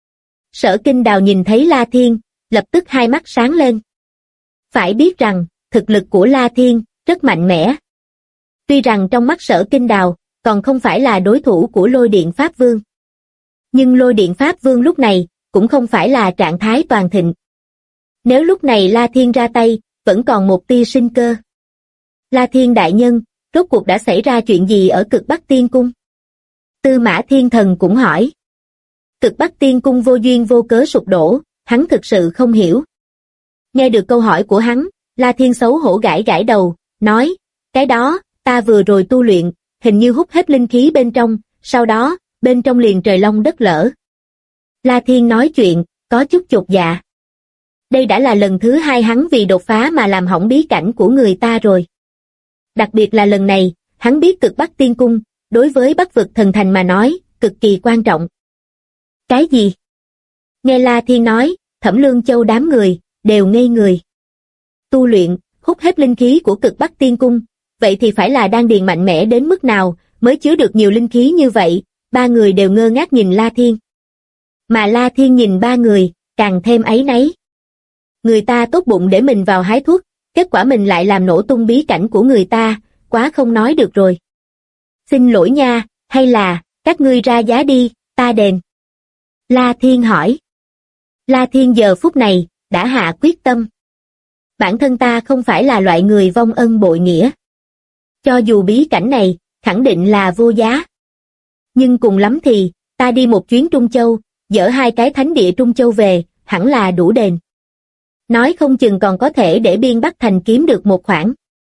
Sở Kinh Đào nhìn thấy La Thiên, lập tức hai mắt sáng lên. Phải biết rằng, thực lực của La Thiên, rất mạnh mẽ. Tuy rằng trong mắt Sở Kinh Đào, còn không phải là đối thủ của Lôi Điện Pháp Vương. Nhưng Lôi Điện Pháp Vương lúc này, cũng không phải là trạng thái toàn thịnh. Nếu lúc này La Thiên ra tay, vẫn còn một tia sinh cơ. La Thiên đại nhân, rốt cuộc đã xảy ra chuyện gì ở Cực Bắc Tiên Cung? Tư Mã Thiên Thần cũng hỏi. Cực Bắc Tiên Cung vô duyên vô cớ sụp đổ, hắn thực sự không hiểu. Nghe được câu hỏi của hắn, La Thiên xấu hổ gãi gãi đầu, nói, cái đó, ta vừa rồi tu luyện, hình như hút hết linh khí bên trong, sau đó, bên trong liền trời long đất lở. La Thiên nói chuyện, có chút chột dạ. Đây đã là lần thứ hai hắn vì đột phá mà làm hỏng bí cảnh của người ta rồi. Đặc biệt là lần này, hắn biết Cực Bắc Tiên Cung, đối với Bắc vực thần thành mà nói, cực kỳ quan trọng. Cái gì? Nghe La Thiên nói, Thẩm Lương Châu đám người, đều ngây người. Tu luyện, hút hết linh khí của Cực Bắc Tiên Cung, vậy thì phải là đan điền mạnh mẽ đến mức nào, mới chứa được nhiều linh khí như vậy, ba người đều ngơ ngác nhìn La Thiên. Mà La Thiên nhìn ba người, càng thêm áy náy. Người ta tốt bụng để mình vào hái thuốc, kết quả mình lại làm nổ tung bí cảnh của người ta, quá không nói được rồi. Xin lỗi nha, hay là, các ngươi ra giá đi, ta đền. La Thiên hỏi. La Thiên giờ phút này, đã hạ quyết tâm. Bản thân ta không phải là loại người vong ân bội nghĩa. Cho dù bí cảnh này, khẳng định là vô giá. Nhưng cùng lắm thì, ta đi một chuyến Trung Châu, dỡ hai cái thánh địa Trung Châu về, hẳn là đủ đền. Nói không chừng còn có thể để Biên Bắc Thành kiếm được một khoản.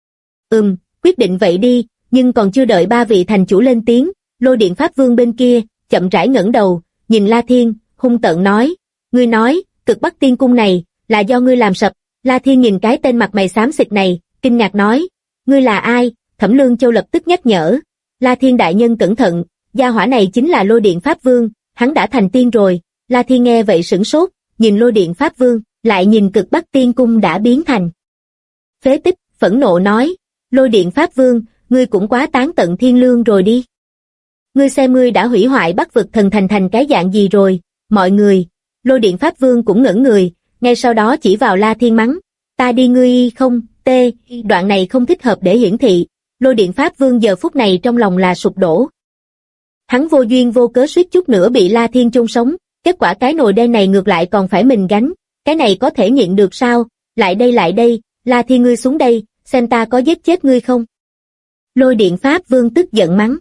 Quyết định vậy đi, nhưng còn chưa đợi ba vị thành chủ lên tiếng, Lôi Điện Pháp Vương bên kia, chậm rãi ngẩng đầu, nhìn La Thiên, hung tợn nói, ngươi nói, Cực Bắc Tiên Cung này, là do ngươi làm sập. La Thiên nhìn cái tên mặt mày xám xịt này, kinh ngạc nói, ngươi là ai? Thẩm Lương Châu lập tức nhắc nhở, La Thiên đại nhân cẩn thận, gia hỏa này chính là Lôi Điện Pháp Vương, hắn đã thành tiên rồi. La Thiên nghe vậy sửng sốt, nhìn Lôi Điện Pháp Vương, lại nhìn Cực Bắc Tiên Cung đã biến thành phế tích, phẫn nộ nói, Lôi Điện Pháp Vương, ngươi cũng quá tán tận thiên lương rồi đi. Ngươi xem ngươi đã hủy hoại Bắc vực thần thành thành cái dạng gì rồi, mọi người. Lôi Điện Pháp Vương cũng ngẩn người, ngay sau đó chỉ vào La Thiên mắng, ta đi ngươi không, đoạn này không thích hợp để hiển thị. Lôi Điện Pháp Vương giờ phút này trong lòng là sụp đổ. Hắn vô duyên vô cớ suýt chút nữa bị La Thiên chôn sống, kết quả cái nồi đen này ngược lại còn phải mình gánh, cái này có thể nhịn được sao? Lại đây, La Thiên ngươi xuống đây, xem ta có giết chết ngươi không? Lôi Điện Pháp Vương tức giận mắng.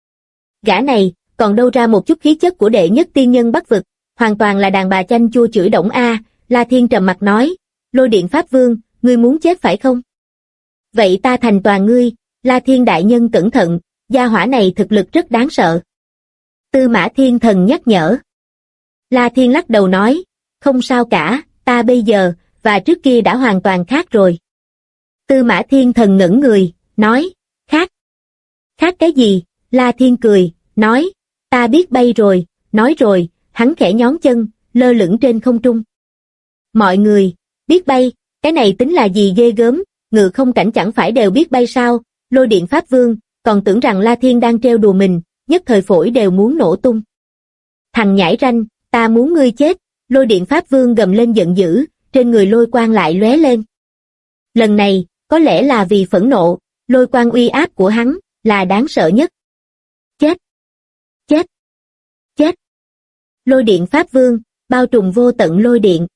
Gã này, còn đâu ra một chút khí chất của đệ nhất tiên nhân Bắc vực, hoàn toàn là đàn bà chanh chua chửi đổng a. La Thiên trầm mặt nói, Lôi Điện Pháp Vương, ngươi muốn chết phải không? Vậy ta thành toàn ngươi. La Thiên đại nhân cẩn thận, gia hỏa này thực lực rất đáng sợ. Tư Mã Thiên Thần nhắc nhở. La Thiên lắc đầu nói, không sao cả, ta bây giờ, và trước kia đã hoàn toàn khác rồi. Tư Mã Thiên Thần ngẩn người, nói, khác. Khác cái gì? La Thiên cười, nói, ta biết bay rồi, nói rồi, hắn khẽ nhón chân, lơ lửng trên không trung. Mọi người, biết bay, cái này tính là gì ghê gớm, ngự không cảnh chẳng phải đều biết bay sao? Lôi Điện Pháp Vương, còn tưởng rằng La Thiên đang trêu đùa mình, nhất thời phổi đều muốn nổ tung. Thằng nhãi ranh, ta muốn ngươi chết. Lôi Điện Pháp Vương gầm lên giận dữ, trên người lôi quang lại lóe lên. Lần này, có lẽ là vì phẫn nộ, lôi quang uy áp của hắn, là đáng sợ nhất. Chết! Chết! Chết! Lôi Điện Pháp Vương, bao trùm vô tận lôi điện.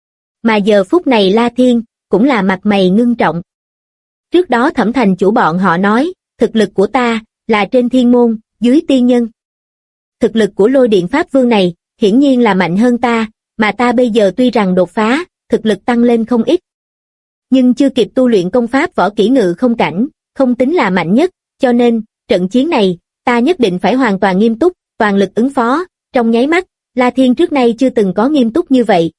Mà giờ phút này La Thiên, cũng là mặt mày ngưng trọng. Trước đó Thẩm Thành chủ bọn họ nói, thực lực của ta, là trên thiên môn, dưới tiên nhân. Thực lực của Lôi Điện Pháp Vương này, hiển nhiên là mạnh hơn ta, mà ta bây giờ tuy rằng đột phá, thực lực tăng lên không ít. Nhưng chưa kịp tu luyện công pháp võ kỹ ngự không cảnh, không tính là mạnh nhất, cho nên, trận chiến này, ta nhất định phải hoàn toàn nghiêm túc, toàn lực ứng phó. Trong nháy mắt, La Thiên trước nay chưa từng có nghiêm túc như vậy.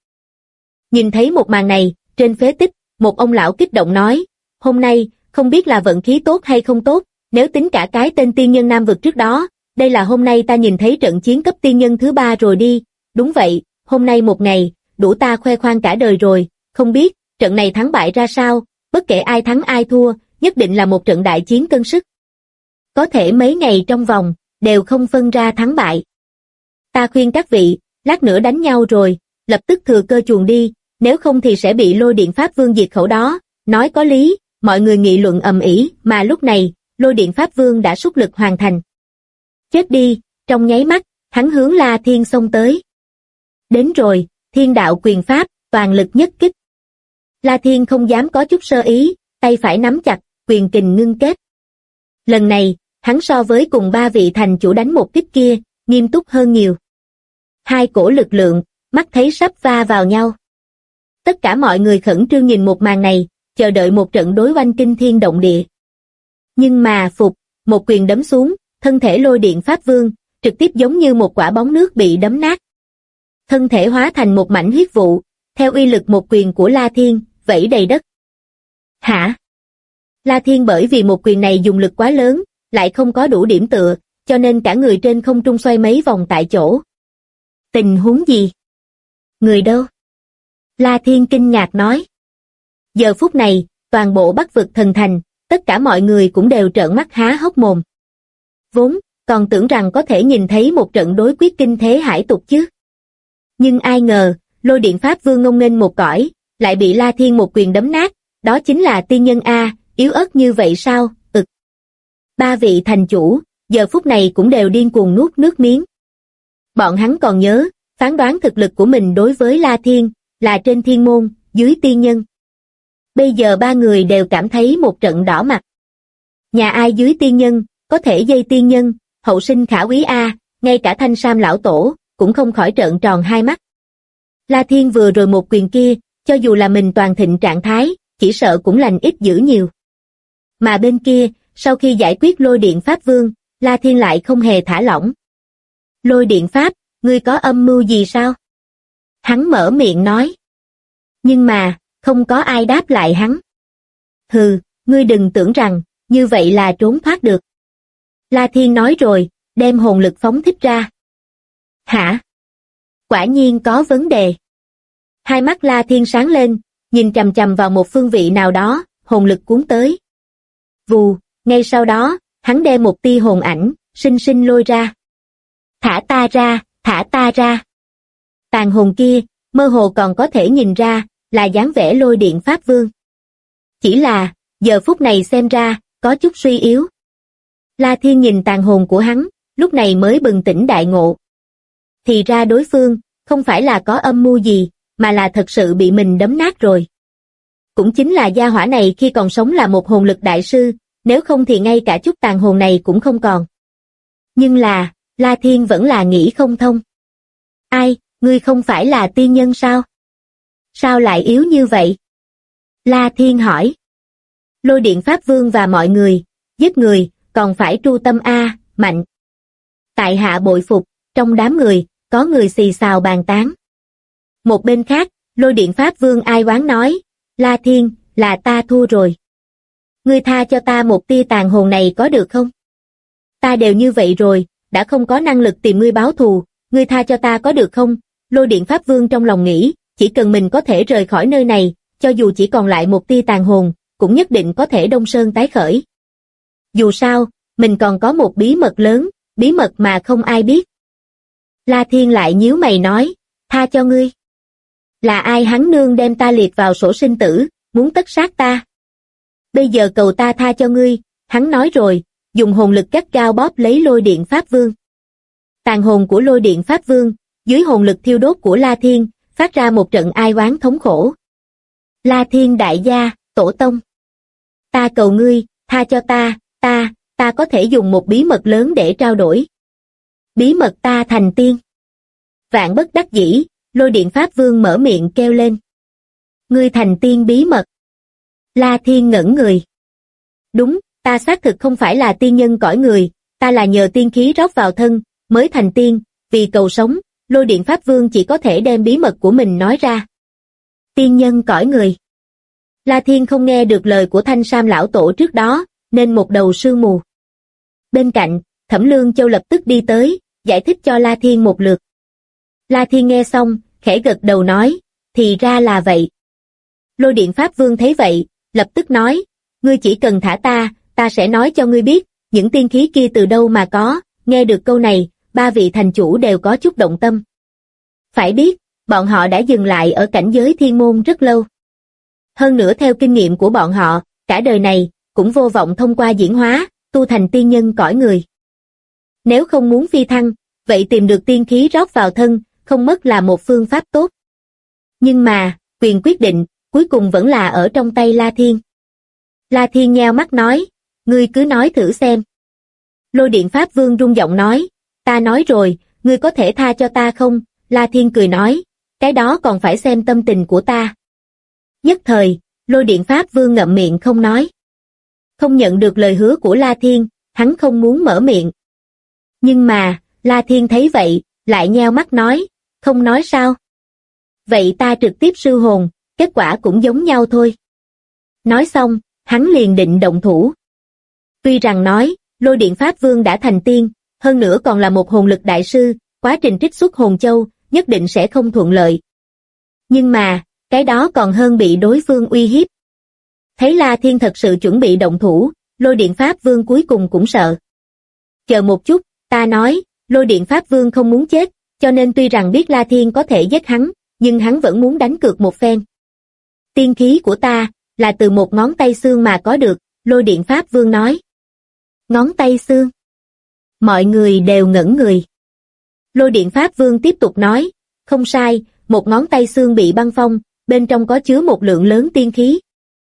Nhìn thấy một màn này, trên phế tích, một ông lão kích động nói, hôm nay, không biết là vận khí tốt hay không tốt, nếu tính cả cái tên tiên nhân Nam vực trước đó, đây là hôm nay ta nhìn thấy trận chiến cấp tiên nhân thứ 3 rồi đi. Đúng vậy, hôm nay một ngày, đủ ta khoe khoang cả đời rồi, không biết, trận này thắng bại ra sao, bất kể ai thắng ai thua, nhất định là một trận đại chiến cân sức. Có thể mấy ngày trong vòng, đều không phân ra thắng bại. Ta khuyên các vị, lát nữa đánh nhau rồi, lập tức thừa cơ chuồn đi, nếu không thì sẽ bị Lôi Điện Pháp Vương diệt khẩu đó. Nói có lý, mọi người nghị luận ầm ĩ, mà lúc này, Lôi Điện Pháp Vương đã súc lực hoàn thành. Chết đi, trong nháy mắt, hắn hướng La Thiên xông tới. Đến rồi, Thiên Đạo Quyền Pháp, toàn lực nhất kích. La Thiên không dám có chút sơ ý, tay phải nắm chặt, quyền kình ngưng kết. Lần này, hắn so với cùng 3 vị thành chủ đánh một kích kia, nghiêm túc hơn nhiều. Hai cổ lực lượng, mắt thấy sắp va vào nhau. Tất cả mọi người khẩn trương nhìn một màn này, chờ đợi một trận đối oanh kinh thiên động địa. Nhưng mà phục, một quyền đấm xuống, thân thể Lôi Điện Pháp Vương, trực tiếp giống như một quả bóng nước bị đấm nát. Thân thể hóa thành một mảnh huyết vụ, theo uy lực một quyền của La Thiên, vẩy đầy đất. Hả? La Thiên bởi vì một quyền này dùng lực quá lớn, lại không có đủ điểm tựa, cho nên cả người trên không trung xoay mấy vòng tại chỗ. Tình huống gì? Người đâu? La Thiên kinh ngạc nói. Giờ phút này, toàn bộ Bắc vực thần thành, tất cả mọi người cũng đều trợn mắt há hốc mồm. Vốn, còn tưởng rằng có thể nhìn thấy một trận đối quyết kinh thế hải tục chứ. Nhưng ai ngờ, Lôi Điện Pháp Vương ngông nghênh một cõi, lại bị La Thiên một quyền đấm nát, đó chính là tiên nhân A, yếu ớt như vậy sao? 3 vị thành chủ, giờ phút này cũng đều điên cuồng nuốt nước miếng. Bọn hắn còn nhớ, phán đoán thực lực của mình đối với La Thiên, là trên thiên môn, dưới tiên nhân. Bây giờ 3 người đều cảm thấy một trận đỏ mặt. Nhà ai dưới tiên nhân, có thể dây tiên nhân, hậu sinh khả quý A, ngay cả Thanh Sam lão tổ, cũng không khỏi trợn tròn hai mắt. La Thiên vừa rồi một quyền kia, cho dù là mình toàn thịnh trạng thái, chỉ sợ cũng lành ít dữ nhiều. Mà bên kia, sau khi giải quyết Lôi Điện Pháp Vương, La Thiên lại không hề thả lỏng. Lôi Điện Pháp, ngươi có âm mưu gì sao? Hắn mở miệng nói. Nhưng mà, không có ai đáp lại hắn. Hừ, ngươi đừng tưởng rằng, như vậy là trốn thoát được. La Thiên nói rồi, đem hồn lực phóng thích ra. Hả? Quả nhiên có vấn đề. Hai mắt La Thiên sáng lên, nhìn chằm chằm vào một phương vị nào đó, hồn lực cuốn tới. Vù, ngay sau đó, hắn đem một tia hồn ảnh, sinh sinh lôi ra. Thả ta ra, thả ta ra. Tàn hồn kia, mơ hồ còn có thể nhìn ra, là dáng vẻ Lôi Điện Pháp Vương. Chỉ là, giờ phút này xem ra, có chút suy yếu. La Thiên nhìn tàn hồn của hắn, lúc này mới bừng tỉnh đại ngộ. Thì ra đối phương, không phải là có âm mưu gì, mà là thật sự bị mình đấm nát rồi. Cũng chính là gia hỏa này khi còn sống là một hồn lực đại sư, nếu không thì ngay cả chút tàn hồn này cũng không còn. Nhưng là, La Thiên vẫn là nghĩ không thông. Ai, ngươi không phải là tiên nhân sao? Sao lại yếu như vậy? La Thiên hỏi. Lôi Điện Pháp Vương và mọi người, giết người, còn phải tru tâm a, mạnh. Tại hạ bội phục, trong đám người, có người xì xào bàn tán. Một bên khác, Lôi Điện Pháp Vương ai oán nói, La Thiên, là ta thua rồi. Ngươi tha cho ta một tia tàn hồn này có được không? Ta đều như vậy rồi, đã không có năng lực tìm ngươi báo thù, ngươi tha cho ta có được không? Lôi Điện Pháp Vương trong lòng nghĩ, chỉ cần mình có thể rời khỏi nơi này, cho dù chỉ còn lại một tia tàn hồn, cũng nhất định có thể Đông Sơn tái khởi. Dù sao, mình còn có một bí mật lớn, bí mật mà không ai biết. La Thiên lại nhíu mày nói, tha cho ngươi. Là ai hắn nương đem ta liệt vào sổ sinh tử, muốn tất sát ta. Bây giờ cầu ta tha cho ngươi, hắn nói rồi, dùng hồn lực gắt gao bóp lấy Lôi Điện Pháp Vương. Tàn hồn của Lôi Điện Pháp Vương, dưới hồn lực thiêu đốt của La Thiên, phát ra một trận ai oán thống khổ. La Thiên đại gia, tổ tông. Ta cầu ngươi, tha cho ta có thể dùng một bí mật lớn để trao đổi. Bí mật ta thành tiên. Vạn bất đắc dĩ, Lôi Điện Pháp Vương mở miệng kêu lên. Ngươi thành tiên bí mật. La Thiên ngẩn người. Đúng, ta xác thực không phải là tiên nhân cõi người, ta là nhờ tiên khí rót vào thân, mới thành tiên, vì cầu sống, Lôi Điện Pháp Vương chỉ có thể đem bí mật của mình nói ra. Tiên nhân cõi người. La Thiên không nghe được lời của Thanh Sam lão tổ trước đó, nên một đầu sương mù. Bên cạnh, Thẩm Lương Châu lập tức đi tới, giải thích cho La Thiên một lượt. La Thiên nghe xong, khẽ gật đầu nói, thì ra là vậy. Lôi Điện Pháp Vương thấy vậy, lập tức nói, ngươi chỉ cần thả ta sẽ nói cho ngươi biết, những tiên khí kia từ đâu mà có. Nghe được câu này, ba vị thành chủ đều có chút động tâm. Phải biết, bọn họ đã dừng lại ở cảnh giới thiên môn rất lâu. Hơn nữa theo kinh nghiệm của bọn họ, cả đời này, cũng vô vọng thông qua diễn hóa, tu thành tiên nhân cõi người. Nếu không muốn phi thăng, vậy tìm được tiên khí rót vào thân, không mất là một phương pháp tốt. Nhưng mà, quyền quyết định, cuối cùng vẫn là ở trong tay La Thiên. La Thiên nheo mắt nói, ngươi cứ nói thử xem. Lôi Điện Pháp Vương rung giọng nói, ta nói rồi, ngươi có thể tha cho ta không? La Thiên cười nói, cái đó còn phải xem tâm tình của ta. Nhất thời, Lôi Điện Pháp Vương ngậm miệng không nói. Không nhận được lời hứa của La Thiên, hắn không muốn mở miệng. Nhưng mà, La Thiên thấy vậy, lại nheo mắt nói, không nói sao? Vậy ta trực tiếp sư hồn, kết quả cũng giống nhau thôi. Nói xong, hắn liền định động thủ. Tuy rằng nói, Lôi Điện Pháp Vương đã thành tiên, hơn nữa còn là một hồn lực đại sư, quá trình trích xuất hồn châu, nhất định sẽ không thuận lợi. Nhưng mà, cái đó còn hơn bị đối phương uy hiếp. Thấy La Thiên thật sự chuẩn bị động thủ, Lôi Điện Pháp Vương cuối cùng cũng sợ. Chờ một chút, ta nói, Lôi Điện Pháp Vương không muốn chết, cho nên tuy rằng biết La Thiên có thể giết hắn, nhưng hắn vẫn muốn đánh cược một phen. Tiên khí của ta, là từ một ngón tay xương mà có được, Lôi Điện Pháp Vương nói. Ngón tay xương. Mọi người đều ngẩn người. Lôi Điện Pháp Vương tiếp tục nói, không sai, một ngón tay xương bị băng phong, bên trong có chứa một lượng lớn tiên khí.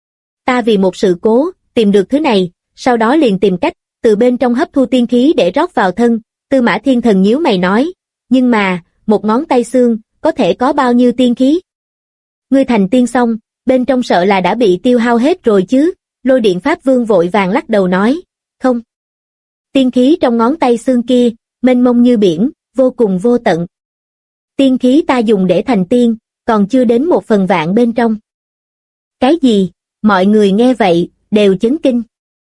Ta vì một sự cố, tìm được thứ này, sau đó liền tìm cách, từ bên trong hấp thu tiên khí để rót vào thân, Tư Mã Thiên Thần nhíu mày nói, nhưng mà, một ngón tay xương, có thể có bao nhiêu tiên khí? Ngươi thành tiên xong, bên trong sợ là đã bị tiêu hao hết rồi chứ, Lôi Điện Pháp Vương vội vàng lắc đầu nói, không. Tiên khí trong ngón tay xương kia, mênh mông như biển, vô cùng vô tận. Tiên khí ta dùng để thành tiên, còn chưa đến 1/1000 bên trong. Cái gì? Mọi người nghe vậy, đều chấn kinh.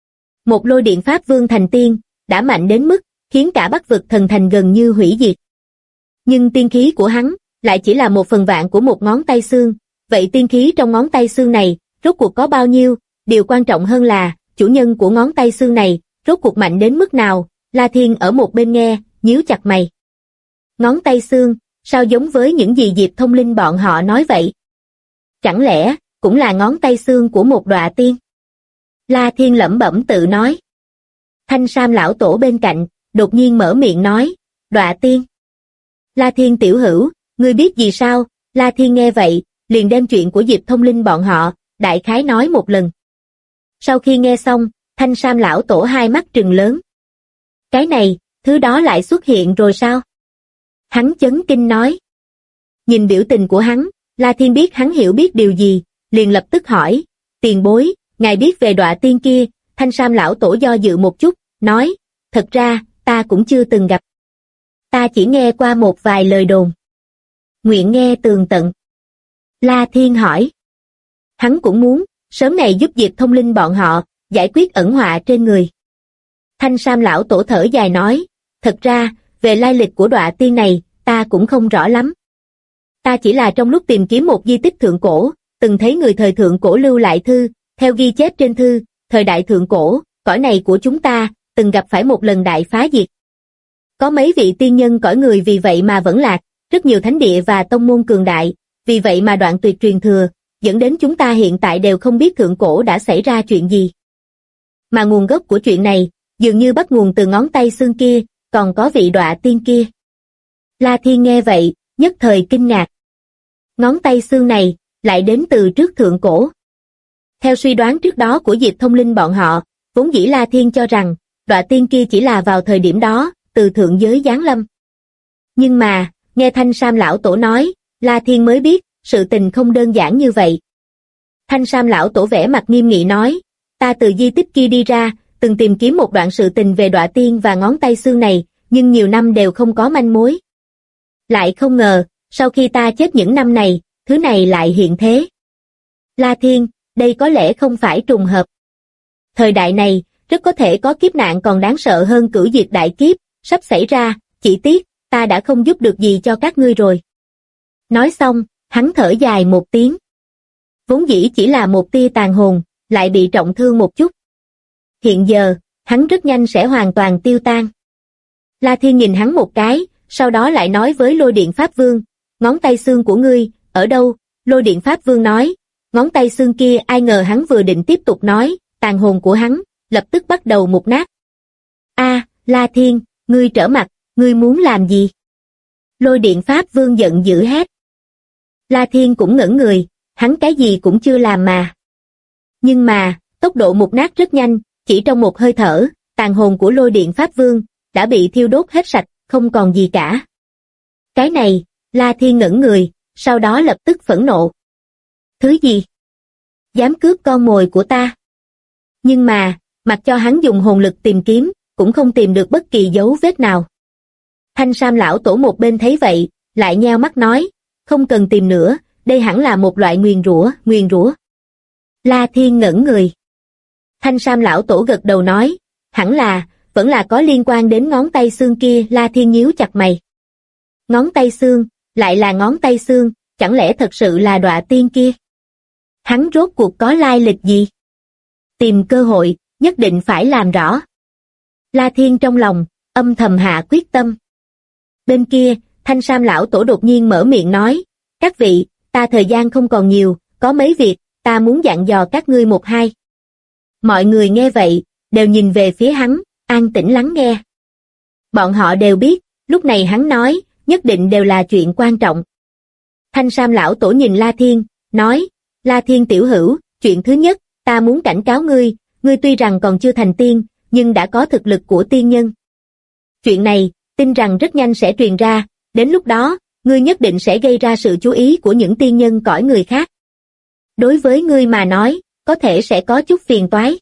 Một Lôi Điện Pháp Vương thành tiên, đã mạnh đến mức, khiến cả Bắc vực thần thành gần như hủy diệt. Nhưng tiên khí của hắn, lại chỉ là 1/1000 của một ngón tay xương, vậy tiên khí trong ngón tay xương này, rốt cuộc có bao nhiêu? Điều quan trọng hơn là, chủ nhân của ngón tay xương này, rốt cuộc mạnh đến mức nào? La Thiên ở một bên nghe, nhíu chặt mày. Ngón tay xương, sao giống với những gì Diệp Thông Linh bọn họ nói vậy? Chẳng lẽ, cũng là ngón tay xương của một đọa tiên? La Thiên lẩm bẩm tự nói. Thanh Sam lão tổ bên cạnh, đột nhiên mở miệng nói, đọa tiên. La Thiên tiểu hữu, Ngươi biết gì sao? La Thiên nghe vậy, liền đem chuyện của Diệp Thông Linh bọn họ, đại khái nói một lần. Sau khi nghe xong, Thanh Sam lão tổ hai mắt trừng lớn. Cái này, thứ đó lại xuất hiện rồi sao? Hắn chấn kinh nói. Nhìn biểu tình của hắn, La Thiên biết hắn hiểu biết điều gì, liền lập tức hỏi, tiền bối, ngài biết về đọa tiên kia? Thanh Sam lão tổ do dự một chút, nói, thật ra, ta cũng chưa từng gặp. Ta chỉ nghe qua một vài lời đồn. Nguyện nghe tường tận. La Thiên hỏi. Hắn cũng muốn, sớm này giúp Diệp Thông Linh bọn họ, giải quyết ẩn họa trên người. Thanh Sam lão tổ thở dài nói, thật ra, về lai lịch của đọa tiên này, ta cũng không rõ lắm. Ta chỉ là trong lúc tìm kiếm một di tích thượng cổ, từng thấy người thời thượng cổ lưu lại thư, theo ghi chép trên thư, thời đại thượng cổ, cõi này của chúng ta, từng gặp phải một lần đại phá diệt. Có mấy vị tiên nhân cõi người vì vậy mà vẫn lạc, rất nhiều thánh địa và tông môn cường đại, vì vậy mà đoạn tuyệt truyền thừa, dẫn đến chúng ta hiện tại đều không biết thượng cổ đã xảy ra chuyện gì. Mà nguồn gốc của chuyện này, dường như bắt nguồn từ ngón tay xương kia, còn có vị đọa tiên kia. La Thiên nghe vậy, nhất thời kinh ngạc. Ngón tay xương này, lại đến từ trước thượng cổ. Theo suy đoán trước đó của Diệp Thông Linh bọn họ, vốn dĩ La Thiên cho rằng, đọa tiên kia chỉ là vào thời điểm đó, từ thượng giới giáng lâm. Nhưng mà, nghe Thanh Sam lão tổ nói, La Thiên mới biết, sự tình không đơn giản như vậy. Thanh Sam lão tổ vẻ mặt nghiêm nghị nói, ta từ di tích kia đi ra, từng tìm kiếm một đoạn sự tình về đọa tiên và ngón tay xương này, nhưng nhiều năm đều không có manh mối. Lại không ngờ, sau khi ta chết những năm này, thứ này lại hiện thế. La Thiên, đây có lẽ không phải trùng hợp. Thời đại này, rất có thể có kiếp nạn còn đáng sợ hơn cửu diệt đại kiếp, sắp xảy ra, chỉ tiếc, ta đã không giúp được gì cho các ngươi rồi. Nói xong, hắn thở dài một tiếng. Vốn dĩ chỉ là một tia tàn hồn, lại bị trọng thương một chút. Hiện giờ, hắn rất nhanh sẽ hoàn toàn tiêu tan. La Thiên nhìn hắn một cái, sau đó lại nói với Lôi Điện Pháp Vương, ngón tay xương của ngươi, ở đâu? Lôi Điện Pháp Vương nói, ngón tay xương kia. Ai ngờ hắn vừa định tiếp tục nói, tàn hồn của hắn, lập tức bắt đầu mục nát. La Thiên, ngươi trở mặt, ngươi muốn làm gì? Lôi Điện Pháp Vương giận dữ hét. La Thiên cũng ngẩn người, hắn cái gì cũng chưa làm mà. Nhưng mà, tốc độ mục nát rất nhanh, chỉ trong một hơi thở, tàn hồn của Lôi Điện Pháp Vương đã bị thiêu đốt hết sạch, không còn gì cả. Cái này, La Thiên ngẩn người, sau đó lập tức phẫn nộ. Thứ gì? Dám cướp con mồi của ta? Nhưng mà, mặc cho hắn dùng hồn lực tìm kiếm, cũng không tìm được bất kỳ dấu vết nào. Thanh Sam lão tổ một bên thấy vậy, lại nheo mắt nói, không cần tìm nữa, đây hẳn là một loại nguyền rủa. La Thiên ngẩn người. Thanh Sam lão tổ gật đầu nói, hẳn là, vẫn là có liên quan đến ngón tay xương kia. La Thiên nhíu chặt mày. Ngón tay xương, lại là ngón tay xương, chẳng lẽ thật sự là đọa tiên kia? Hắn rốt cuộc có lai lịch gì? Tìm cơ hội, nhất định phải làm rõ. La Thiên trong lòng, âm thầm hạ quyết tâm. Bên kia, Thanh Sam lão tổ đột nhiên mở miệng nói, các vị, ta thời gian không còn nhiều, có mấy việc, ta muốn dặn dò các ngươi một hai. Mọi người nghe vậy, đều nhìn về phía hắn, an tĩnh lắng nghe. Bọn họ đều biết, lúc này hắn nói, nhất định đều là chuyện quan trọng. Thanh Sam lão tổ nhìn La Thiên, nói, La Thiên tiểu hữu, chuyện thứ nhất, ta muốn cảnh cáo ngươi, ngươi tuy rằng còn chưa thành tiên, nhưng đã có thực lực của tiên nhân. Chuyện này, tin rằng rất nhanh sẽ truyền ra, đến lúc đó, ngươi nhất định sẽ gây ra sự chú ý của những tiên nhân cõi người khác. Đối với ngươi mà nói, có thể sẽ có chút phiền toái.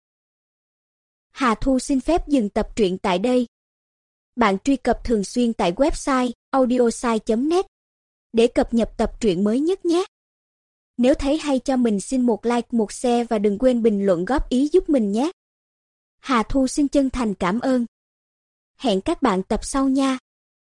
Hà Thu xin phép dừng tập truyện tại đây. Bạn truy cập thường xuyên tại website audiosai.net để cập nhật tập truyện mới nhất nhé. Nếu thấy hay cho mình xin một like, một share và đừng quên bình luận góp ý giúp mình nhé. Hà Thu xin chân thành cảm ơn. Hẹn các bạn tập sau nha.